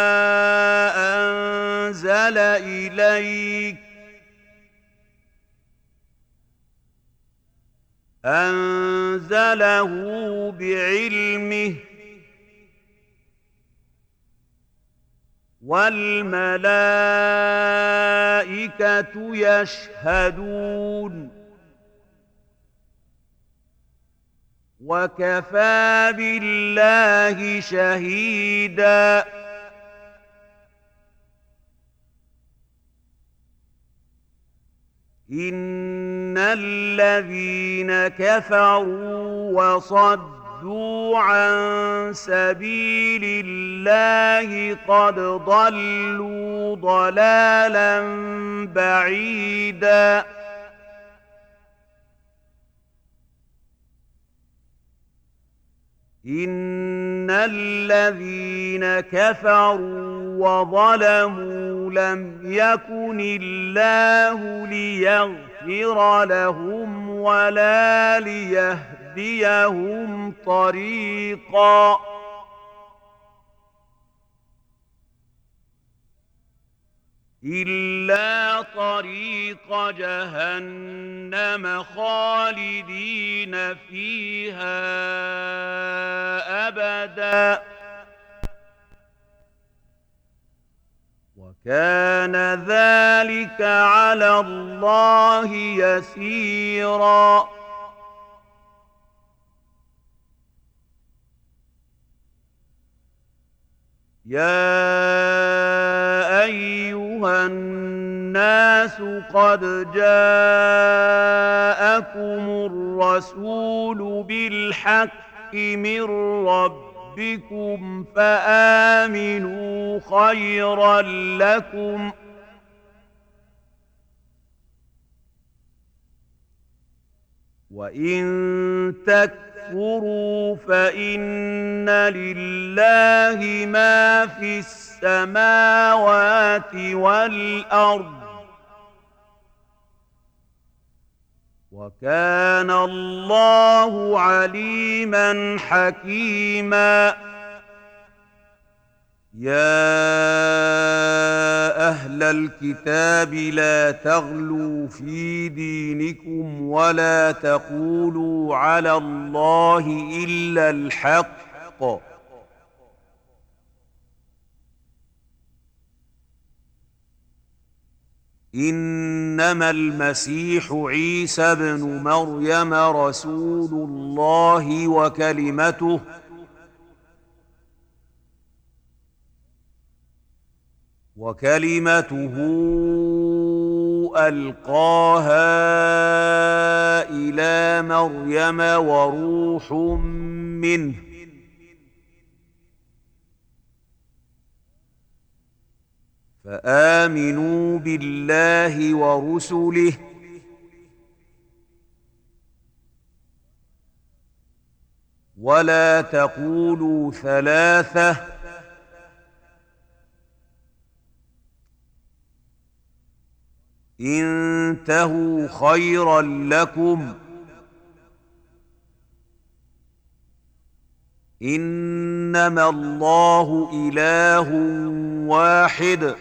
أنزل إليك أنزله بعلمه والملائكة يشهدون وكفى بالله شهيدا إن الذين كفروا وصدوا عن سبيل الله قد ضلوا ضلالا بعيدا إن الذين كفروا وظلموا لم يكن الله ليغفر لهم ولا ليهديهم طريقا إلا طريق جهنم خالدين فيها أبدا وكان ذلك على الله يسيرا يا أيها الناس قد جاءكم الرسول بالحق من ربكم فآمنوا خيرا لكم وإن تكفروا فإن لله ما في السماوات والأرض وكان الله عليما حكيما يا أهل الكتاب لا تغلوا في دينكم ولا تقولوا على الله إلا الحق، إنما المسيح عيسى بن مريم رسول الله وكلمته ألقاها إلى مريم وروح منه، فآمنوا بالله ورسله ولا تقولوا ثلاثة، انتهوا خيرا لكم، إنما الله إله واحد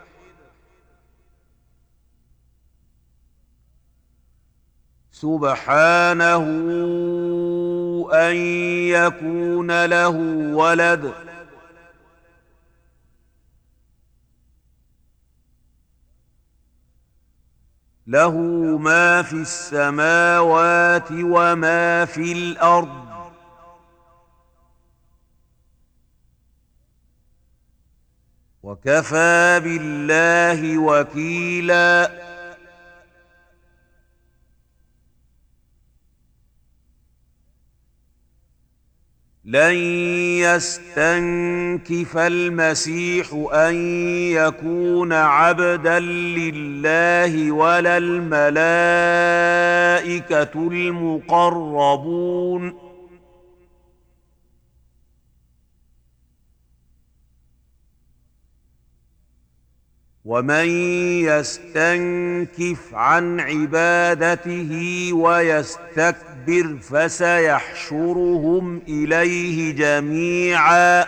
سبحانه أن يكون له ولد، له ما في السماوات وما في الأرض، وكفى بالله وكيلا. لن يستنكف المسيح أن يكون عبدا لله ولا الملائكة المقربون، ومن يستنكف عن عبادته ويستكبر فسيحشرهم إليه جميعا،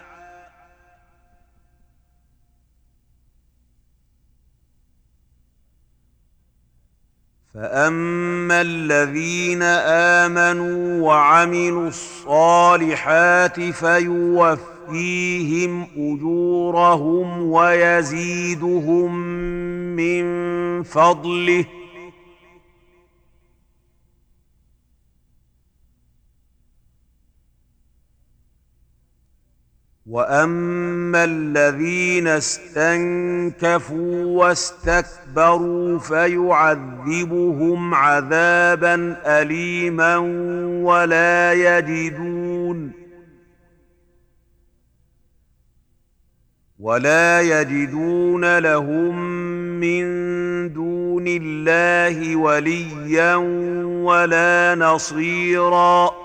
فأما الذين آمنوا وعملوا الصالحات فيوفيهم أجورهم ويزيدهم من فضله، وأما الذين استنكفوا واستكبروا فيعذبهم عذابا أليما ولا يجدون لهم من دون الله وليا ولا نصيرا.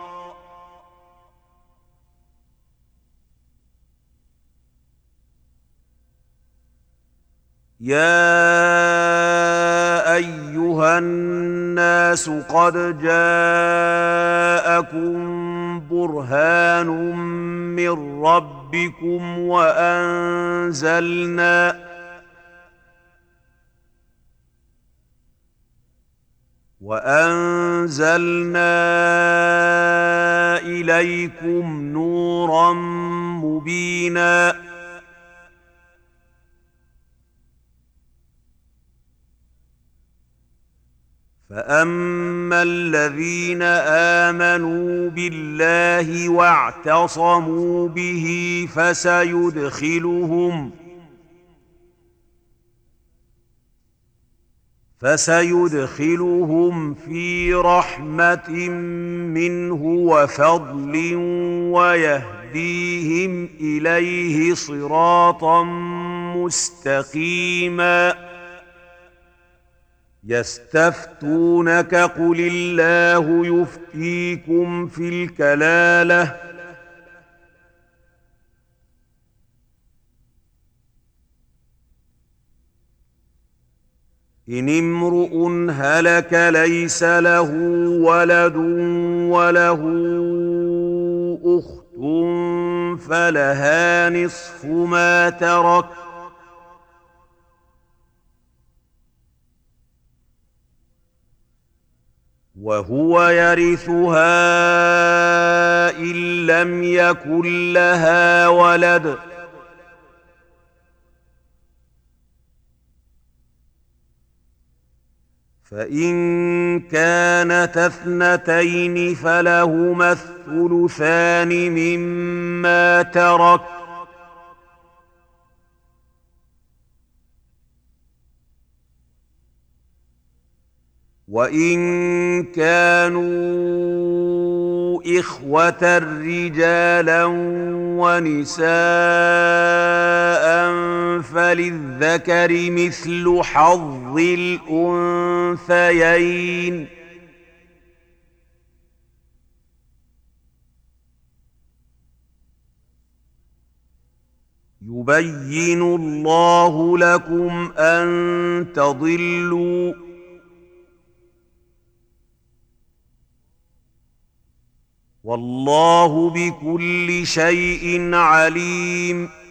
يا أيها الناس قد جاءكم برهان من ربكم وأنزلنا إليكم نورا مبينا. فأما الذين آمنوا بالله واعتصموا به فسيدخلهم في رحمة منه وفضل ويهديهم إليه صراطا مستقيما. يستفتونك قل الله يفتيكم في الكلالة إن امرؤ هلك ليس له ولد وله أخت فلها نصف ما ترك وهو يرثها إن لم يكن لها ولد فإن كانتا اثنتين فلهما الثلثان مما ترك وإن كانوا إخوة رجالا ونساء فللذكر مثل حظ الأنثيين يبين الله لكم أن تضلوا والله بكل شيء عليم